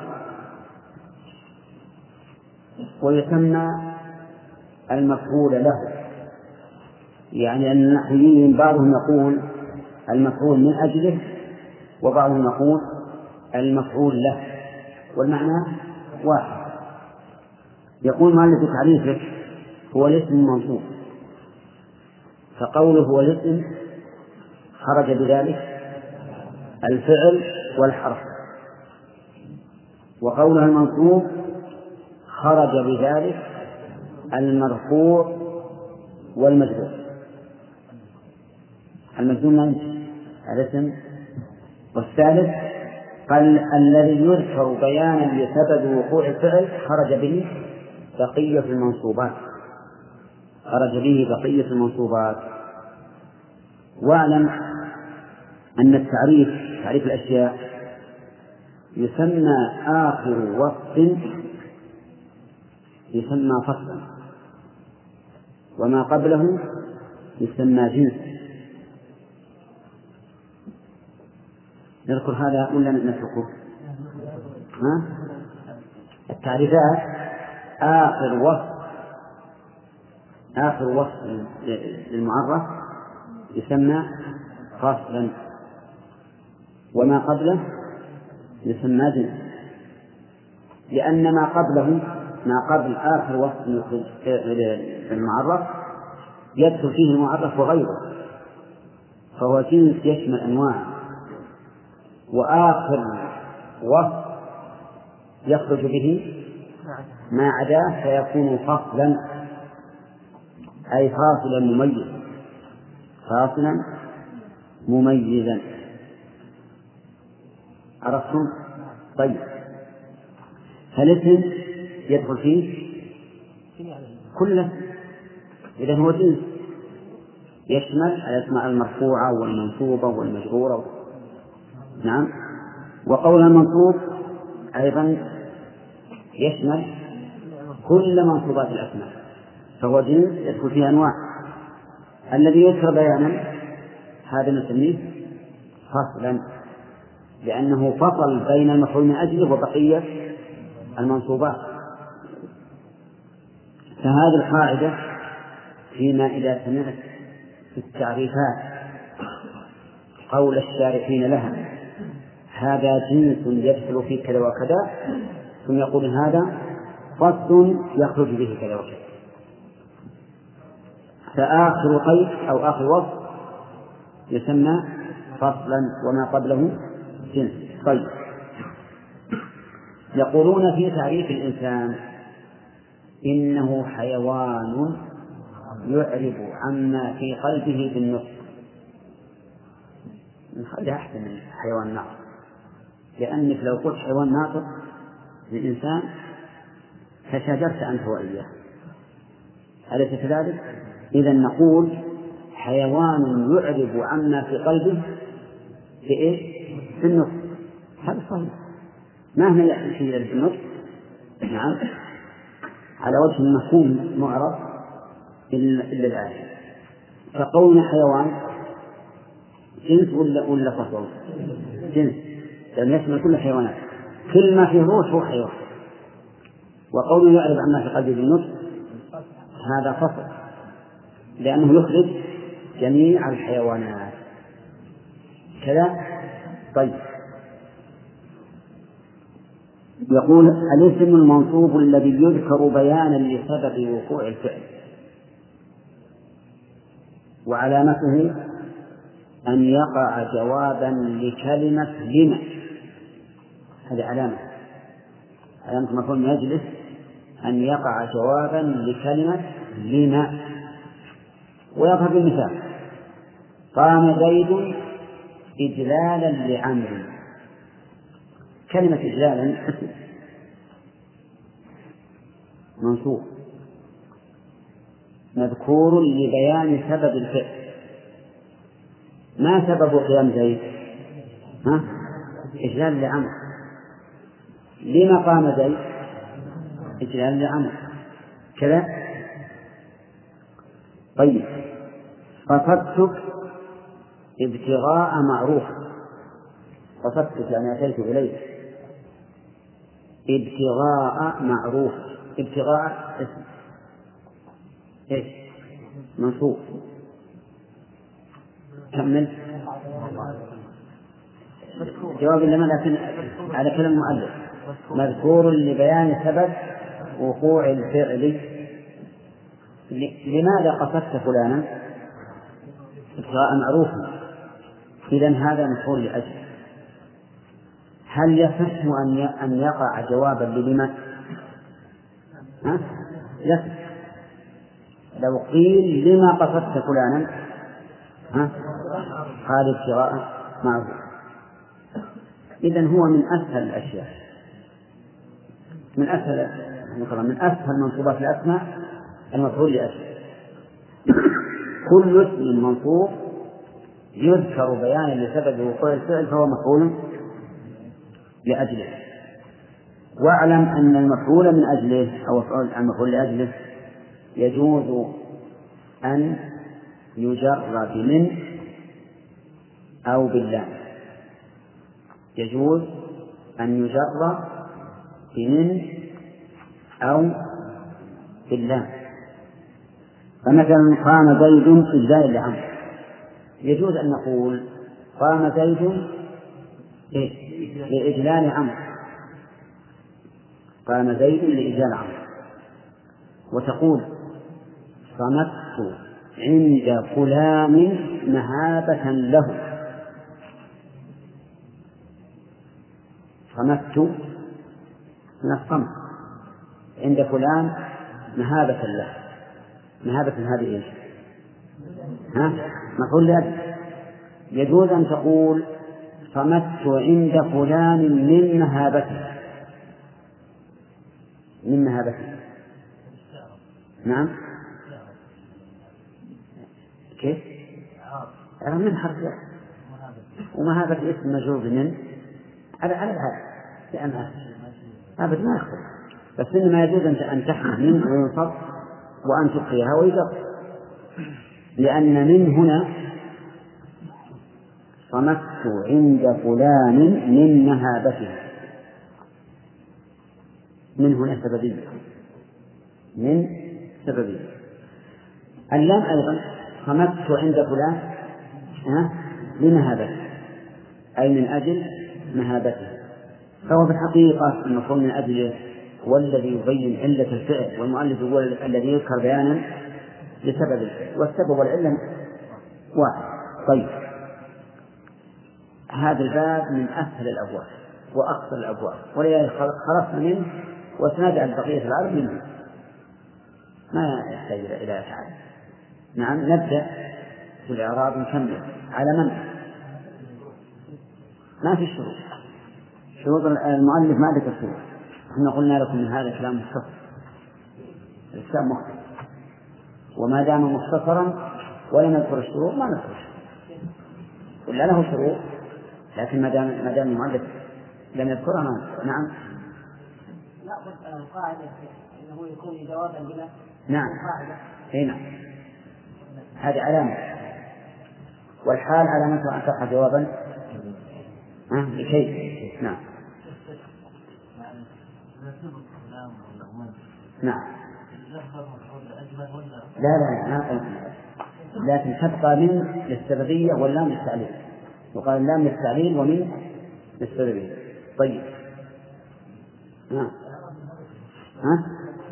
ويسمى المفعول له. يعني أن النحويين بعضهم يقول المفعول من أجله، وبعضهم يقول المفعول له، والمعنى واحد. يقول مؤلف في تعريفه: هو الاسم المنصوب، فقوله هو الاسم خرج بذلك الفعل والحرف، وقوله المنصوب خرج بذلك المرفوع والمجرور. المجرور من الاسم. والثالث قال الذي يذكر بيانا لسبب وقوع الفعل خرج به بقية المنصوبات، خرج به بقية المنصوبات. واعلم أن التعريف، تعريف الأشياء، يسمى آخر وصف يسمى فصلا، وما قبله يسمى جنس. نذكر هذا ولا نتركه؟ ها؟ التعريفات آخر وصف آخر وصف للمعرف يسمى فصلا، وما قبله يسمى جنس، لأن ما قبله ما قبل آخر وصف للمعرف يدخل فيه المعرف وغيره، فهو جنس يشمل أنواع. وآخر وصف يخرج به ما عداه فيكون فصلا، أي فاصلا مميزا، فاصلا مميزا. عرفتم؟ طيب، فالاسم يدخل فيه كله، إذا هو جنس يشمل الأسماء المرفوعة والمنصوبة والمجرورة. نعم. وقول المنصوب أيضا يشمل كل منصوبات الأسماء، فهو جنس يدخل فيه أنواع. الذي يذكر بيانا هذا نسميه فصلا، لأنه فصل بين المفعول من أجله وبقية المنصوبات. فهذه القاعدة فيما إذا سمعت في التعريفات قول الشارحين لها هذا جنس يدخل فيه كذا وكذا، ثم يقول هذا فصل يخرج به كذا وكذا، فآخر قيد أو آخر وصف يسمى فصلا، وما قبله جنس. طيب، يقولون في تعريف الإنسان إنه حيوان يعرب عما في قلبه بالنطق. هذا أحسن من حيوان ناطق، لأنك لو قلت حيوان ناطق للإنسان فشجرت أنت وإياه، أليس كذلك؟ إذا نقول حيوان يعرب عما في قلبه في إيش؟ في النطق. هذا صحيح، ما هي يحدث في النطق؟ نعم، على وجه المفهوم معرف إلا الآية. فقولنا حيوان جنس ولا ولا فصل؟ جنس، لأن يشمل كل الحيوانات، كل ما فيه روح هو حيوان. وقوله يعرف عما في قلبه بالنطق هذا فصل، لأنه يخرج جميع الحيوانات كذا. طيب، يقول الاسم المنصوب الذي يذكر بيانا لسبب وقوع الفعل، وعلامته أن يقع جوابا لكلمة لما. هذه علامة علامة مفعول من أجله أن يقع جوابا لكلمة لما. ويظهر بالمثال: قام زيد إجلالا لعمرو. كلمة إجلالا اسم منصوب مذكور لبيان سبب الفعل. ما سبب قيام زيد؟ ها؟ إجلال لعمرو. لما قام زيد إجلالا لعمرو كذا. طيب قصدتك ابتغاء معروف، قصدتك يعني أتيت إليك ابتغاء معروف، ابتغاء اسم ايش منصوب. كمل. جواب لما لكن على كلام المؤلف مذكور لبيان سبب وقوع الفعل. لماذا قصدت فلانا ابتغاء معروف؟ إذن هذا مفعول لأجل. هل يصح أن يقع جوابا للما؟ ها؟ يصح. لو قيل لما قصدت فلانا ها؟ قال ابتغاء معروف. إذن هو من أسهل الأشياء، من أسهل من أسهل منصوبات الأسماء المفعول لأجل. كل اسم منصوب يذكر بيانا لسبب وقوع الفعل فهو مفعول لأجله. واعلم أن المفعول من أجله أو المفعول لأجله يجوز أن يجر بمن أو باللام، يجوز أن يجر بمن أو باللام. فمثلا قام زيد إجلالا لعمرو، يجوز أن نقول قام زيد لإجلال عمرو، قام زيد لإجلال عمرو، وتقول صمت عند فلان مهابة له، صمت من الصمت عند فلان مهابة له. مهابة هذه إيش؟ ها؟ مفعول لأجل. يجوز أن تقول صمت عند فلان من مهابته، من مهابته. نعم كيف؟ من حرف ومهابة اسم مجرور من على على هذا لأنها أبد ما يختلف، بس إنما يجوز أن تحمل من وينصب وأن تبقيها ويجر، لأن من هنا صمت عند فلان من مهابته، من هنا سببية، من سببية. اللام أيضا صمت عند فلان لمهابته أي من أجل مهابته، فهو في الحقيقة المفعول من أجله والذي يبين علة الفعل، والمؤلف يقول الذي يذكر بيانا لسبب الفعل، والسبب والعلة واحد. طيب هذا الباب من أسهل الأبواب وأقصر الأبواب، ولذلك خلصنا منه وسنجعل بقية العرب منه، ما يحتاج إلى تعب. نعم نبدأ في الإعراب نكمل على من؟ ما في شروط، شروط المؤلف ما ذكر شروط. احنا قلنا لكم من هذا كلام مختصر، الكتاب مختصر، وما دام مختصرا ولم يذكر الشروط ما نذكر الشروط، ولا له شروط لكن ما دام ما دام المؤلف لم يذكرها ما نذكر. نعم نأخذ القاعدة أنه يكون جوابا بلا. نعم هنا هذه علامة، والحال علامة أن تقع جوابا لشيء. نعم نعم لا لا لا لكن تبقى من للسببية واللام للتعليل، وقال اللام للتعليل ومن للسببية. طيب ها ها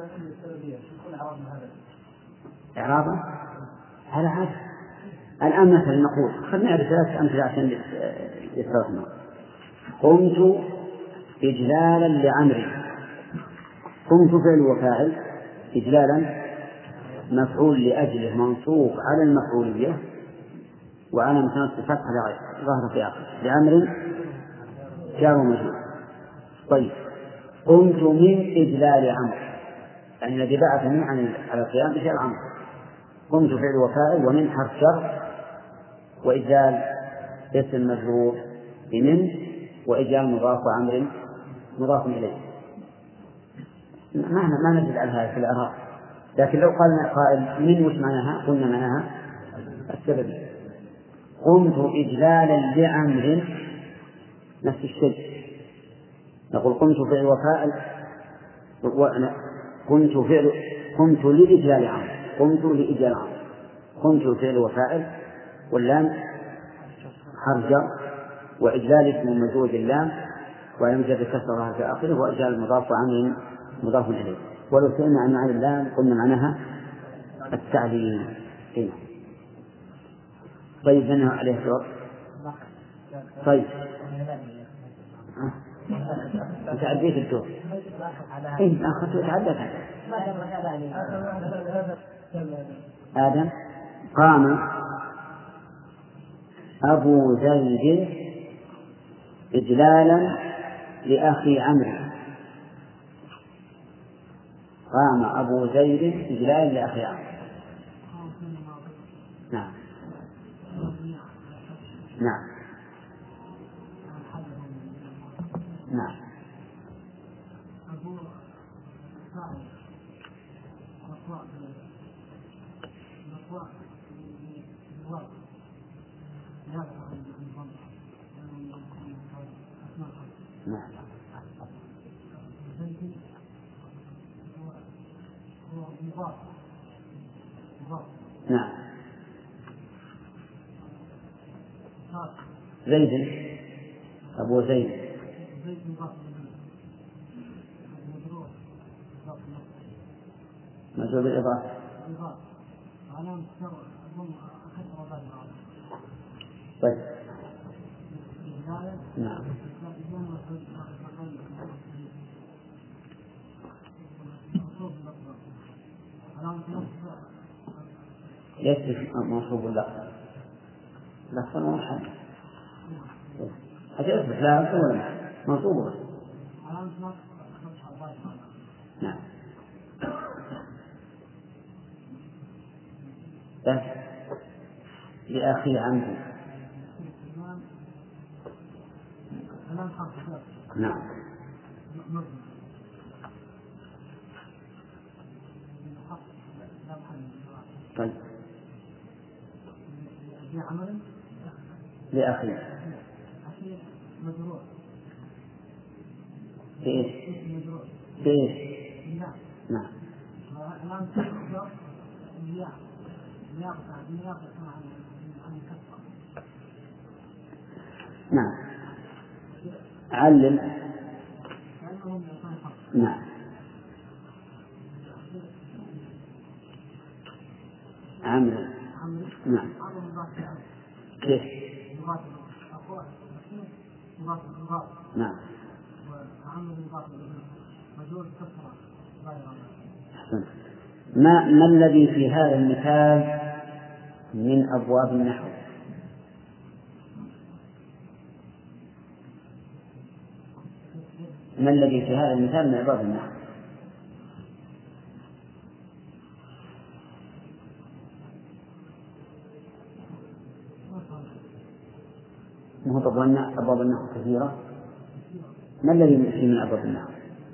إعرابا على هذا. الآن مثلا نقول خلنا نعرف ثلاث أمثلة عشان يستوعبنا. قمت إجلالا لعمري، قمت فعل وفاعل، إجلالا مفعول لأجله منصوب على المفعولية وعلى مثنى الفتح ظهر في آخر، لعمر جار ومجرور. طيب قمت من إجلال عمرو يعني الذي بعثني عن على القيام بشأن عمرو، قمت فعل وفاعل ومن حرف جر، وإجلال اسم مجرور بمن، وإجلال مضاف وعمر مضاف إليه. ما ما نجد على هذا في الإعراب، لكن لو قال قائل من وش معناها قلنا معناها السبب. قمت إجلالا لعمر نفس الشيء، نقول قمت فعل وفاعل، قمت فعل قمت لإجلال عمر، قمت لإجلال عمر، قمت فعل وفاعل واللام حرف وإجلال اسم مزوج اللام ولم يجد كسرها في آخره وإجلال المضاف عن مضاف إليه. ولو سئلنا عن معنى اللام قلنا معناها التعليم. إيه. طيب لنا عليه الصوت. طيب أنت عديت الدور. إيه أخذت وتعدت. آدم قام أبو زيد إجلالا لأخي عمرو. قام أبو زيد إجلالا لأخي عمرو. نعم نعم نعم نعم زيد أبو زيد مجرور بالإضافة. طيب نعم يكتب منصوب اللفظ لفظ ومحل حتى يثبت لا لفظ ولا محل منصوب بس. نعم بس لأخي عمرو. نعم طيب لأخي بإيش بإيش نعم نعم علم. نعم عمرو. نعم كيف نعم ما ما الذي في هذا المثال من أبواب النحو؟ ما الذي في هذا المثال من أبواب النحو؟ ما هو أبواب النحو كثيرة. ما الذي فيه من أبواب النحو؟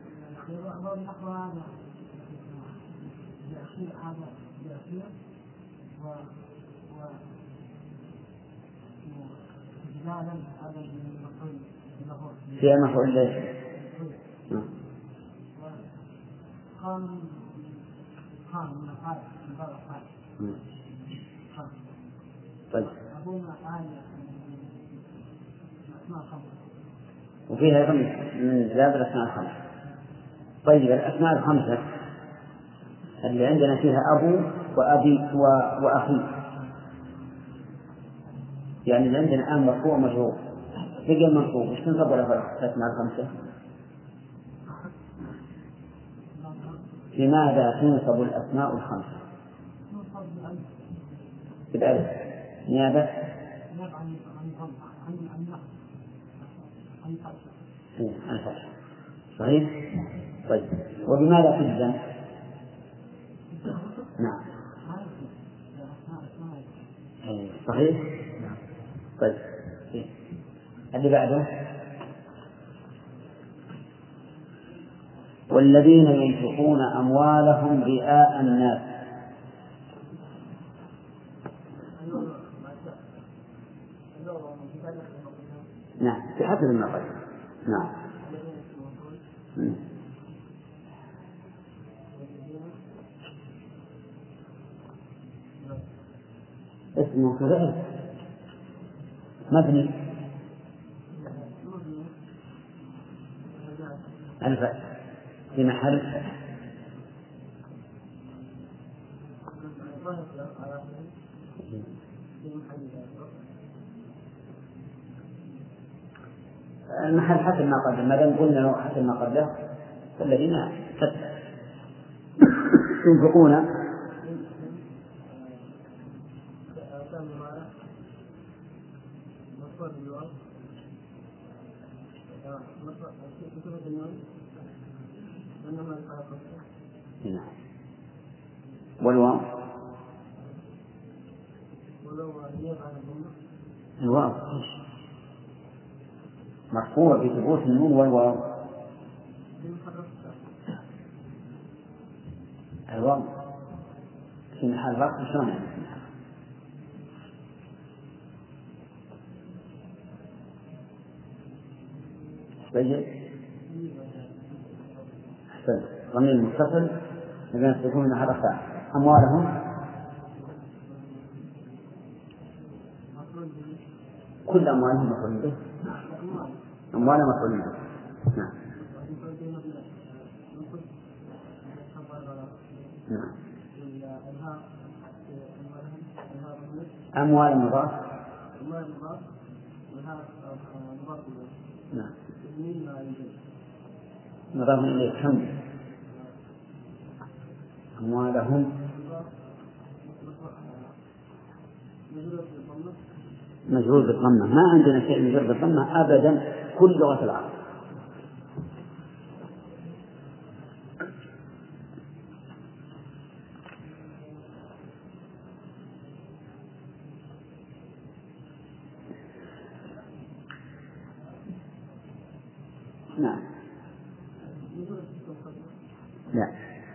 في مفعول ليش؟ طيب وفيها أيضا من زاد الأسماء الخمسة. طيب الأسماء الخمسة اللي عندنا فيها أبو وأبي وأخي، يعني اللي عندنا الآن مرفوع مجرور بقي المنصوب، وش تنصب له الأسماء الخمسة؟ لماذا تنصب الأسماء الخمسة؟ بالألف نيابة عن الفتح. صحيح. طيب وبماذا تجزم؟ نعم صحيح. طيب اللي بعده والذين ينفقون أموالهم رئاء الناس. نعم بحسب النقل. نعم. اسمه فعل مبني الفعل في محل المحل حسب ما قبله. ما دام قلنا له حسب ما قبله فالذين ينفقون والواو الواو مرفوع بثبوت النون والواو. الواو في محل رفع شلون يعني؟ طيب أحسن. ضمير المتصل الذين يستكون محل رفع. أموالهم كل أموالهم مفعول به. أموالهم مفعول به. نعم. نعم. أموال مضاف. نعم. مضاف إليه حمد. أموالهم مجرور بالضمة. ما عندنا شيء مجرور بالضمة أبدا كل لغة العرب. نعم. لا.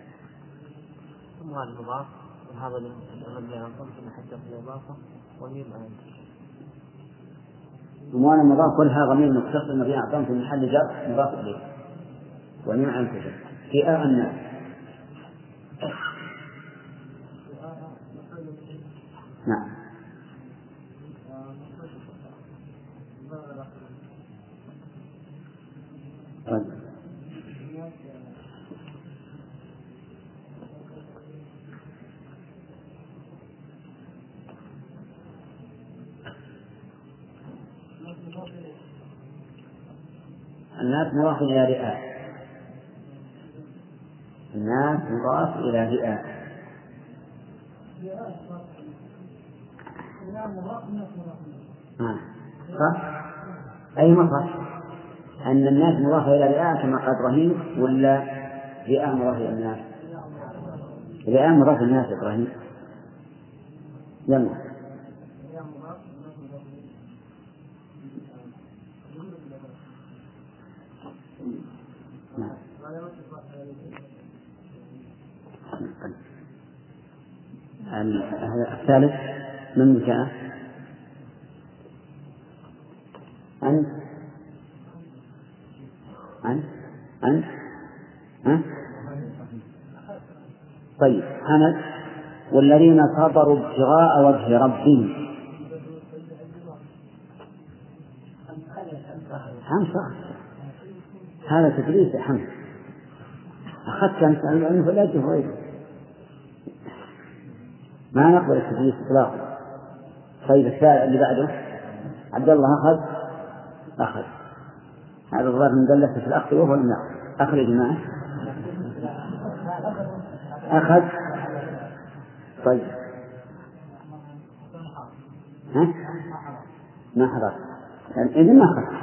أموال مضاف وهذا المبني على الضم في محل الإضافة وميم أنت. أموال المضاف كلها ضمير متصل مبني على الضم في محل جر مضاف إليه وميم أنت رئاء الناس. نعم. طيب. الناس مضاف إلى رئاء. الناس مضاف إلى رئاء. آه. صح؟ أي مصح أن الناس مضاف إلى رئاء كما قال إبراهيم ولا رئاء مضاف إلى الناس؟ رئاء مضاف إلى الناس إبراهيم. يلا. الثالث من جاء؟ أنت أنت أنت ها؟ طيب حمد والذين صبروا ابتغاء وجه ربهم. حمد صح. هذا تدريس يا حمد. أخذت أنت أنه فلا تفويته. ما نقبل التدريس إطلاقا. طيب الثالث اللي بعده عبد الله أخذ أخذ هذا الظاهر من دلته في الأخذ وهو النقل. أخرج معه أخذ. طيب ها ما حضر إذن ما أخذ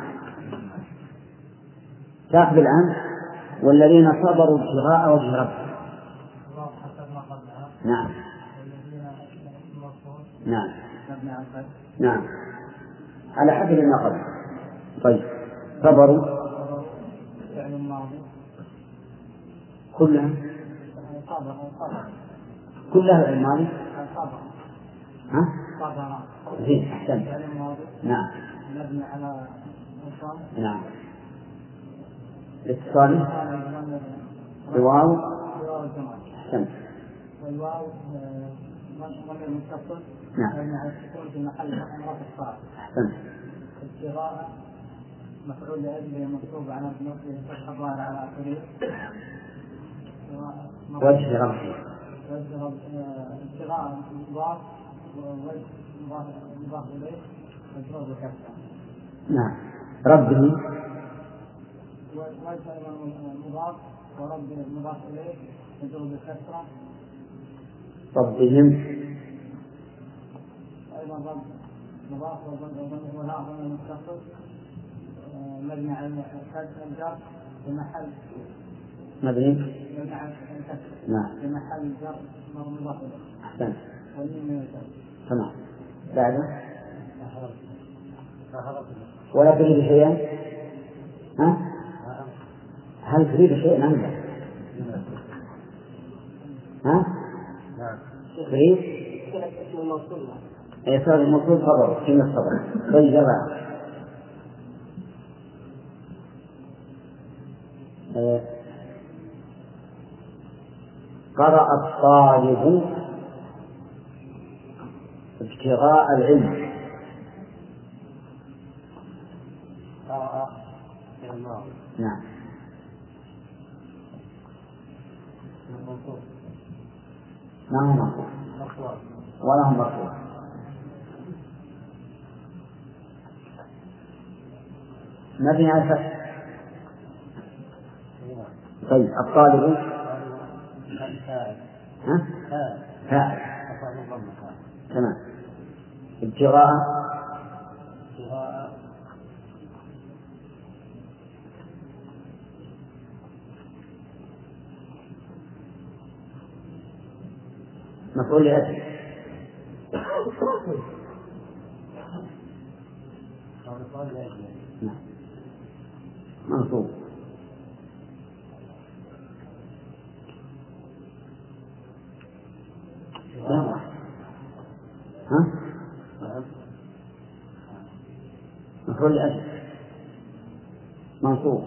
تأخذ الآن والذين صبروا ابتغاء وجه ربهم. نعم نعم نعم على حسب النقل. طيب صبروا كلها كلها الماضي. ها؟ زين أحسن. نعم. نعم. الاتصال بواو. أحسن. والواو ضمير متصل. نعم. مع السكون في محل رفع الصاد. أحسن. القراءة مفعول لأجله منصوب على نصبه فتح الظاهر على آخره. وجه ربه. القراءة مضاف ووجه مضاف إليه مجرور بكسرة. نعم. ربه. وجه أيضا مضاف ورب مضاف إليه مجرور بكسرة. ربهم. أيضا رب مضاف ولا ضمير متصل مبني على الجر في محل مبني. مبني على الكسر. نعم. في محل الجر مضاف إليه. أحسن. والميم تمام. بعده. ولا تريد شيئا؟ ها؟ هل تريد شيئا أم لا؟ ها؟ تريد؟ أي صار الموصول صبر كلمة الصبر طيب. آه. قرأ الطالب ابتغاء العلم. قرأ نعم. ما هو مطلوب ولا هم مطلوب. مبني على الفتح. طيب الطالب ها؟ فاعل. تمام. ابتغاء مفعول لأجل. نعم. منصوب. ها؟ مفعول لأجل منصوب.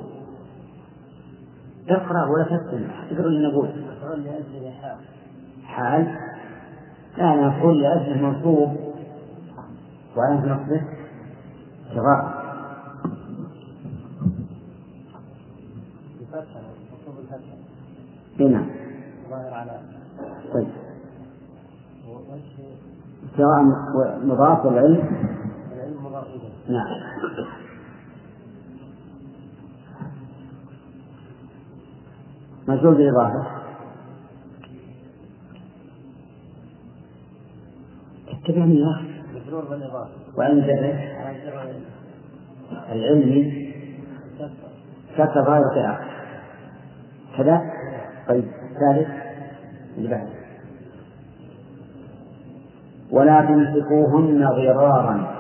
تقرأ ولا تكتب تقرأ اللي نقول مفعول لأجله حال. حال. لا مفعول لأجل منصوب وعلى نصبه ابتغاء. بفتحة منصوب الفتحة. هنا. ظاهر على. طيب. سواء مضاف والعلم. العلم مضاف إليه. نعم. مجرور بالإضافة. اتبعني يا أخي. مجرور بالإضافة. وعلم جره العلمي كسر ظاهر في آخر كذا. طيب الثالث اللي بعده. ولا تمسكوهن ضرارا.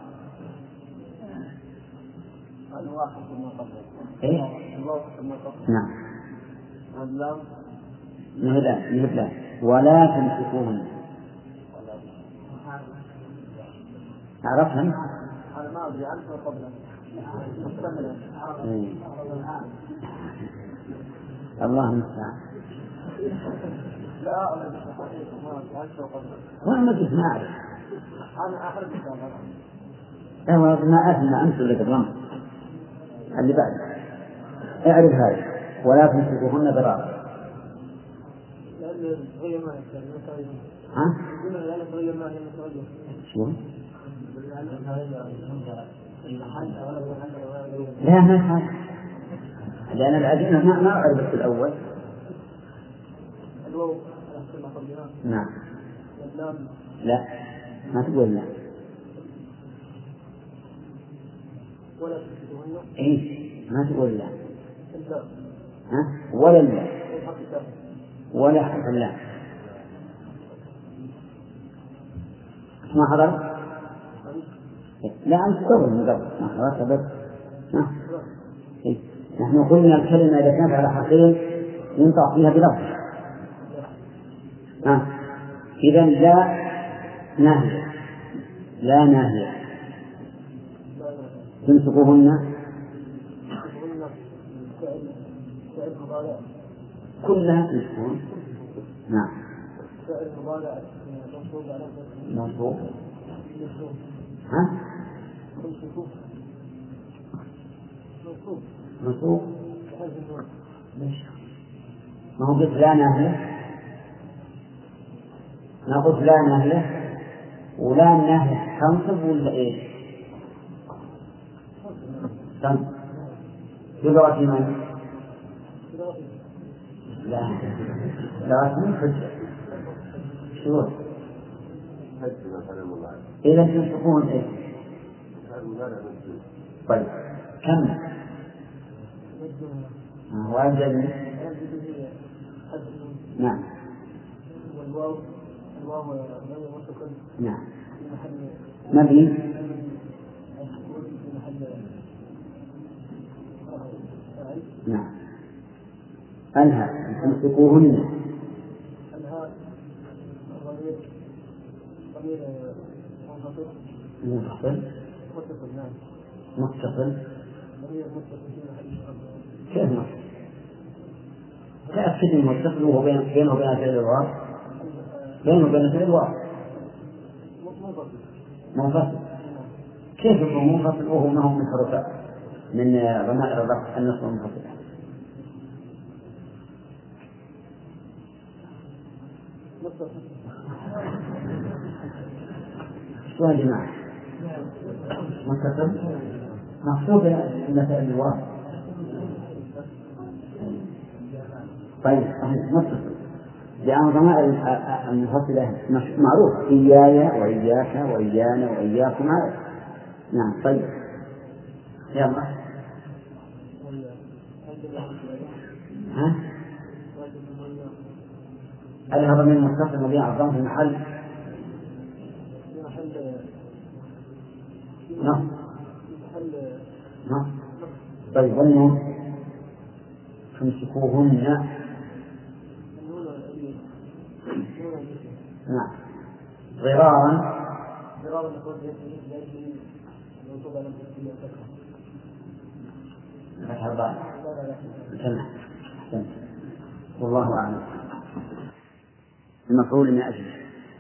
الواحد المقدم. إيه؟ الواحد المقدم. نعم. واللام نهلا نهلا. ولا تمسكوهن. عرفنا؟ هذا ما أدري عنه قبل. الله المستعان. لا أنا ما عنه قبل. وأنا ما كنت ما أعرف. أنا أخرج الكلام. لا والله ما أسمع أنت اللي تظلم. اللي بعد اعرف هذا. ولا تمسكوهن ضرارا. لأن غير ما يصير. ها؟ لأن غير ما يصير. شو؟ لا ما حال. لأن العجينة ما ما أعرف في الأول. نعم. لا ما تقول لا. إيه ما تقول لا. ها؟ ولا لا ولا حرف لا. ما حضر؟ لا أنت تقول من قبل ما حضرت بس. إيه؟ نحن قلنا الكلمة إذا كانت على حقين ينطق فيها بلفظ. آه. إذا لا ناهية، لا ناهية تمسكوهن كلها تمسكون. نعم. منصوب. ها؟ منصوب. ما هو قلت لا ناهية، ما قلت لا ناهية ولا الناهية تنصب ولا إيش؟ تنصب بلغة من؟ لا لا من حجة. شو؟ إذا تنصبون إيش؟ طيب كم؟ وأجل. نعم. والواو الواو مستقل. نعم. مبني. نعم. أنهى تمسكوهن. أنهى ضمير ضمير منفصل. منفصل. متصل. نعم. متصل. ضمير متصل في محل. كيف متصل؟ تأكد المتصل وهو بين بينه وبين فعل الواو، بينه وبين فعل الواو منفصل. كيف يكون منفصل وهو ما هو من حروف من ضمائر الرفع النصب المنفصل؟ شو يا جماعة؟ منفصل مقصود بمثل الواو. طيب متصل لأن ضمائر المنفصلة معروف، إياي وإياك وإيانا وإياكم. نعم. طيب يلا. ها؟ هل هذا من المتصل مبيع الضم في المحل؟ نعم. نعم. طيب والنون تمسكوهن. نعم. ضرارا. والله أعلم. المفعول من أجله.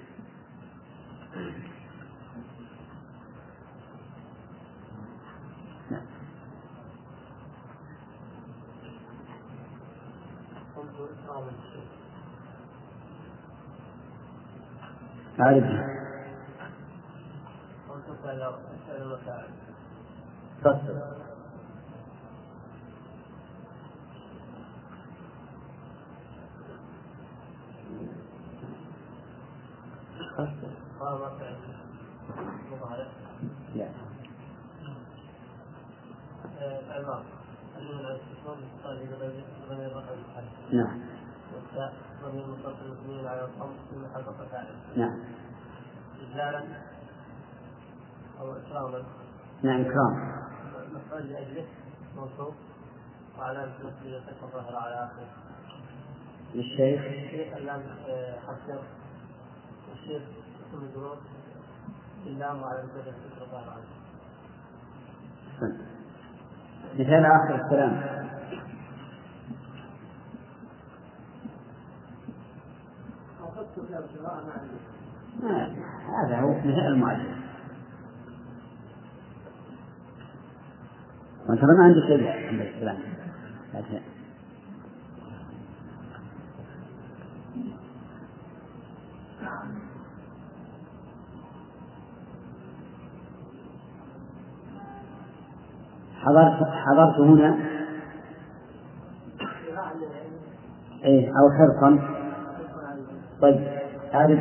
أعرفها. تصل. لا. نعم. والتاء ضمير متصل مبني على الضم في محل رفع فاعل. نعم. إجلالا أو إكراما. نعم إكرام. مفعول لأجله منصوب وعلامة نصبه فتح الظاهر على آخره. للشيخ. الشيخ اللام حسر والشيخ اسم الجرود اللام وعلامة نصبه فتح الظاهر على آخره. مثال آخر الكلام. آه. هذا هو مثال المؤلف. وانت ما عندك شيء عند الكلام. حضرت حضرت هنا ايه او حرصا. طيب أعرف.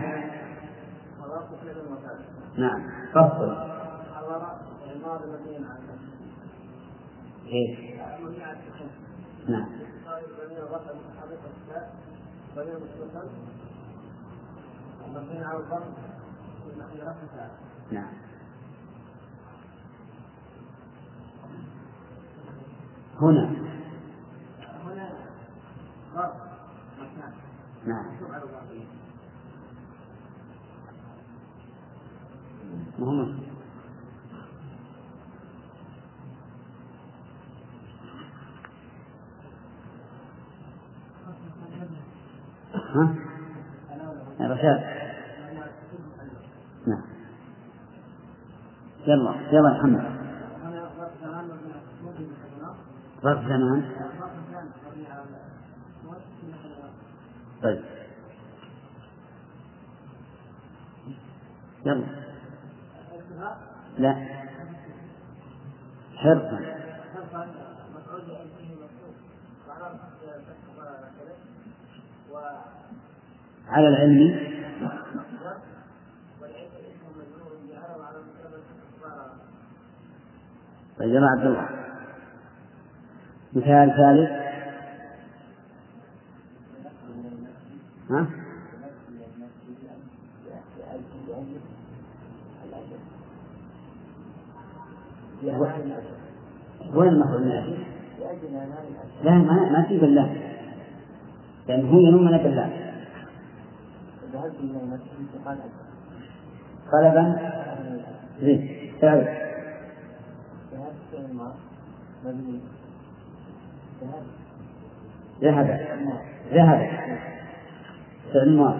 نعم. فصل. ايه. نعم. نعم. هنا هنا مهم. ها؟ رشاد. نعم. يلا يلا محمد. ظرف زمان. طيب يلا. لا حرفا. على العلم. طيب يا عبد الله مثال ثالث. ها؟ وين المفعول من أجل؟ لا ما ما في بالله لأن هو ينمنا بالله. طلبا زين تعرف ذهب ذهب فعل ماضي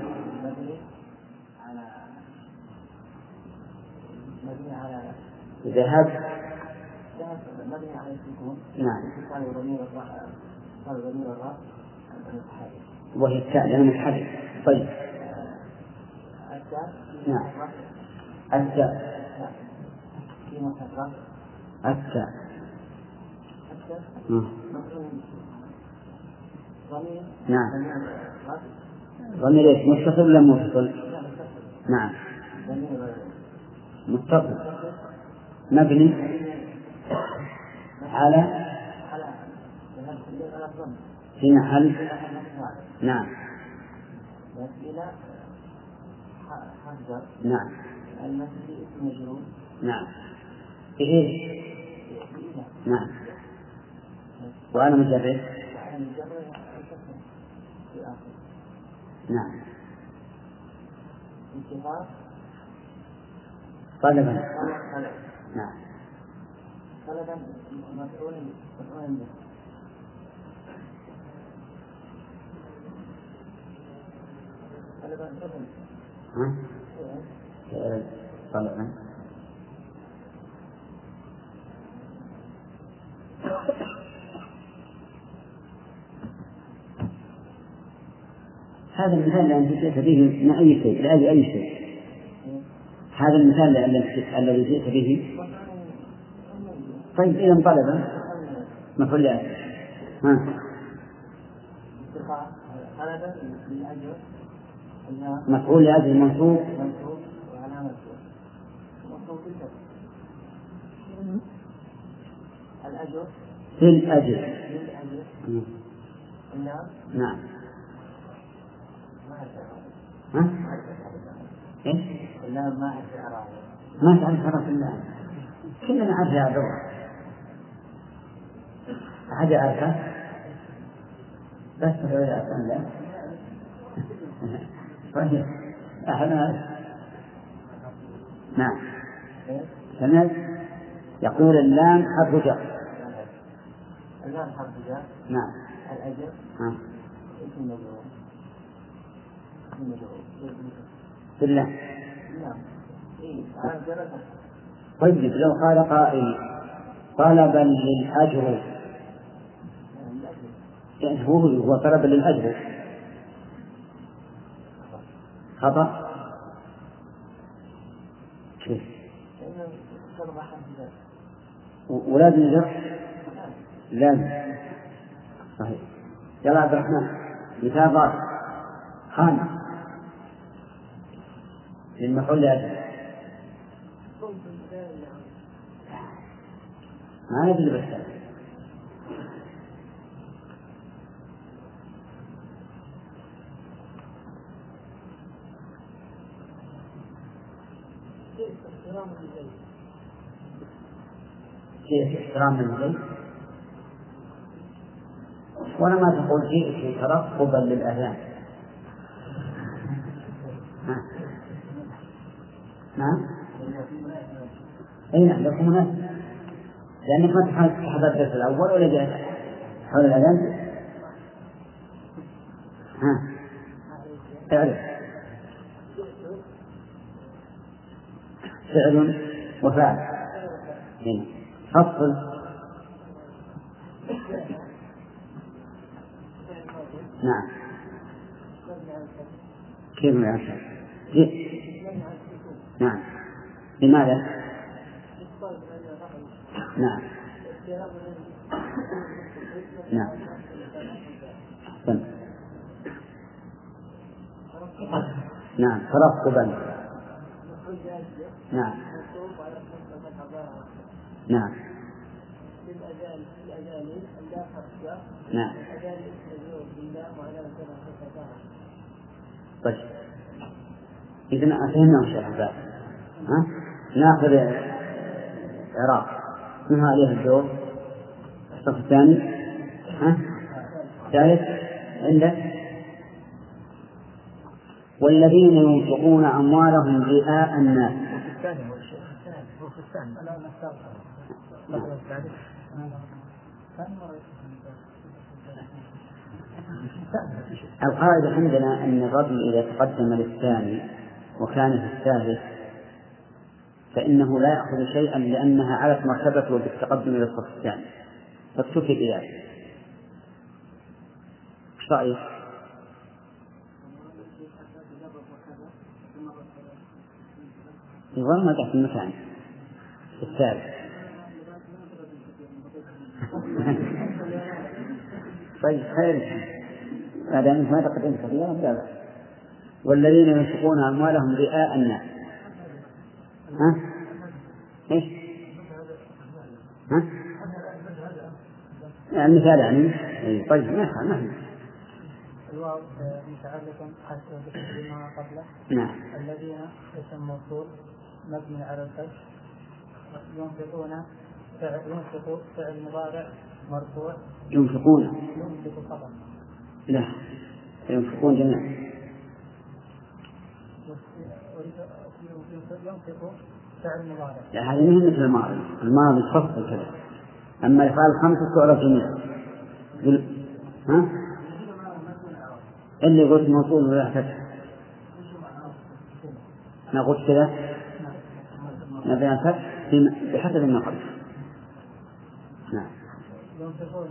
ذهب مبني على السكون. نعم. قال ضمير الراء قال ضمير الراء المتحرك وهي التاء لأنها متحرك. طيب التاء. نعم. التاء في محرك. التاء. التاء. ضمير. نعم. ضمير ايش؟ متصل ولا منفصل؟ نعم. متصل مبني على في محل. نعم. نعم. نعم. إيه؟ نعم. وأنا مجرد. نعم. طلبا. نعم. طلبا مفعول مفعول به. طلبا طلبا. ها؟ طلبا. هذا المثال الذي جئت به من أي شيء لأي أي شيء. هذا المثال الذي جئت به. طيب إذا طلبا مفعول لأجل. ها. مفعول لأجل منصوب. الأجر. في الأجل. نعم. ها؟ إيش؟ لا ما أعرف إعرابه. ما تعرف حرف الله. كلنا نعرف إعرابه. أحد يعرفه؟ بس هو يعرف الله. طيب أحد يعرف. نعم. سمعت؟ يقول اللام حرف جر. اللام حرف جر. نعم. الأجر. ها. اسم مجرور. اسم مجرور. بالله. نعم. إيه. على جرته. طيب لو قال قائل طلبا للأجر يعني هو هو طلبا للأجر خطأ. كيف؟ ولازم يجر. لازم. صحيح. يلا عبد الرحمن مثال ضابط خامس للمفعول لأجل. ما ندري بالسبب. شيء احترام البيت ولا ما تقول شيء ترقبا للأذان. نعم. نعم. أي نعم لكم مناسب، لأنك ما تحضر الدرس الأول ولا جاء حول الأذان. ها اعرف فعل وفاعل هنا فصل. نعم كيف يعرف؟ نعم لماذا؟ نعم نعم أحسن. نعم ترقبا. نعم نعم نعم طيب إذن أفهمنا وش هذا؟ ها نأخذ عراق من هذه الدور الصف الثاني. ها ثالث عندك والذين ينفقون أموالهم رئاء الناس. القاعدة عندنا أن الرجل إذا تقدم للثاني وكان في الثالث فإنه لا يأخذ شيئا لأنها علت مرتبته بالتقدم إلى الصف الثاني، فاكتفي بذلك. ايش رأيك؟ يظل ما تحت المكان الثالث. طيب خير هذا أنت ما تقدم كثيرا لا. والذين ينفقون أموالهم رئاء الناس. ها إيش؟ ها المثال يعني إيه. طيب ما يفعل ما الواو متعلق بما قبله. نعم الذين اسم موصول مبني على الفتح. ينفقون فعل ينفق فعل مضارع مرفوع. ينفقون ينفق طبعا لا ينفقون جميعا. ينفق فعل مضارع. لا هذه مهمة مثل الماضي. الماضي تفصل كذا، أما الأفعال الخمسة تعرف جميعا. ها اللي قلت موصول ولا فتح ما قلت كذا نبي الفتح بحسب النقل. نعم ينفقون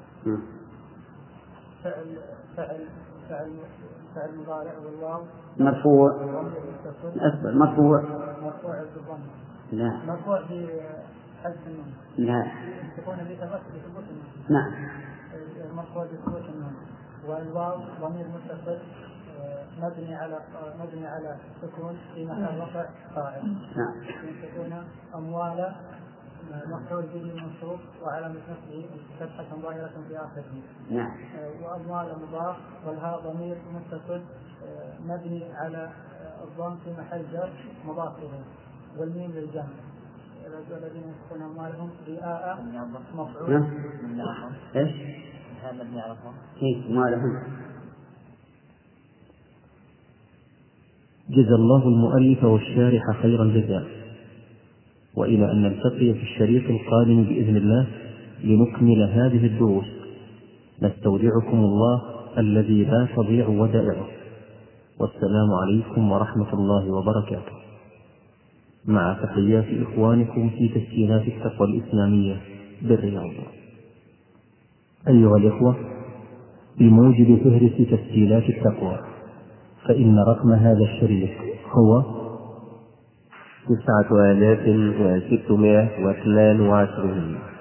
فعل فعل فعل فعل مضارع والواو مرفوع. أصبر مرفوع مرفوع بالضم. لا مرفوع بحذف النون. لا ينفقون بثبوت بثبوت النون. نعم مرفوع بثبوت النون. والواو ضمير متصل مبني على مبني على سكون في محل رفع فاعل. نعم ينفقون أموال مفعول به منصوب وعلامة نصبه فتحة ظاهرة في آخره. نعم وأموال مضاف والهاء ضمير متصل مبني على الضم في محل جر مضاف إليه والميم للجمع. الذين ينفقون أموالهم رئاء مفعول. إيش؟ هذا مبني على الضم. إيه أموالهم. جزا الله المؤلف والشارح خير الجزاء، وإلى أن نلتقي في الشريط القادم بإذن الله لنكمل هذه الدروس، نستودعكم الله الذي لا تضيع ودائعه، والسلام عليكم ورحمة الله وبركاته، مع تحيات إخوانكم في تسجيلات التقوى الإسلامية بالرياض. أيها الإخوة، بموجب فهرس تسجيلات التقوى فإن رقم هذا الشريط هو تسعة آلاف وستمائة واثنان وعشرين.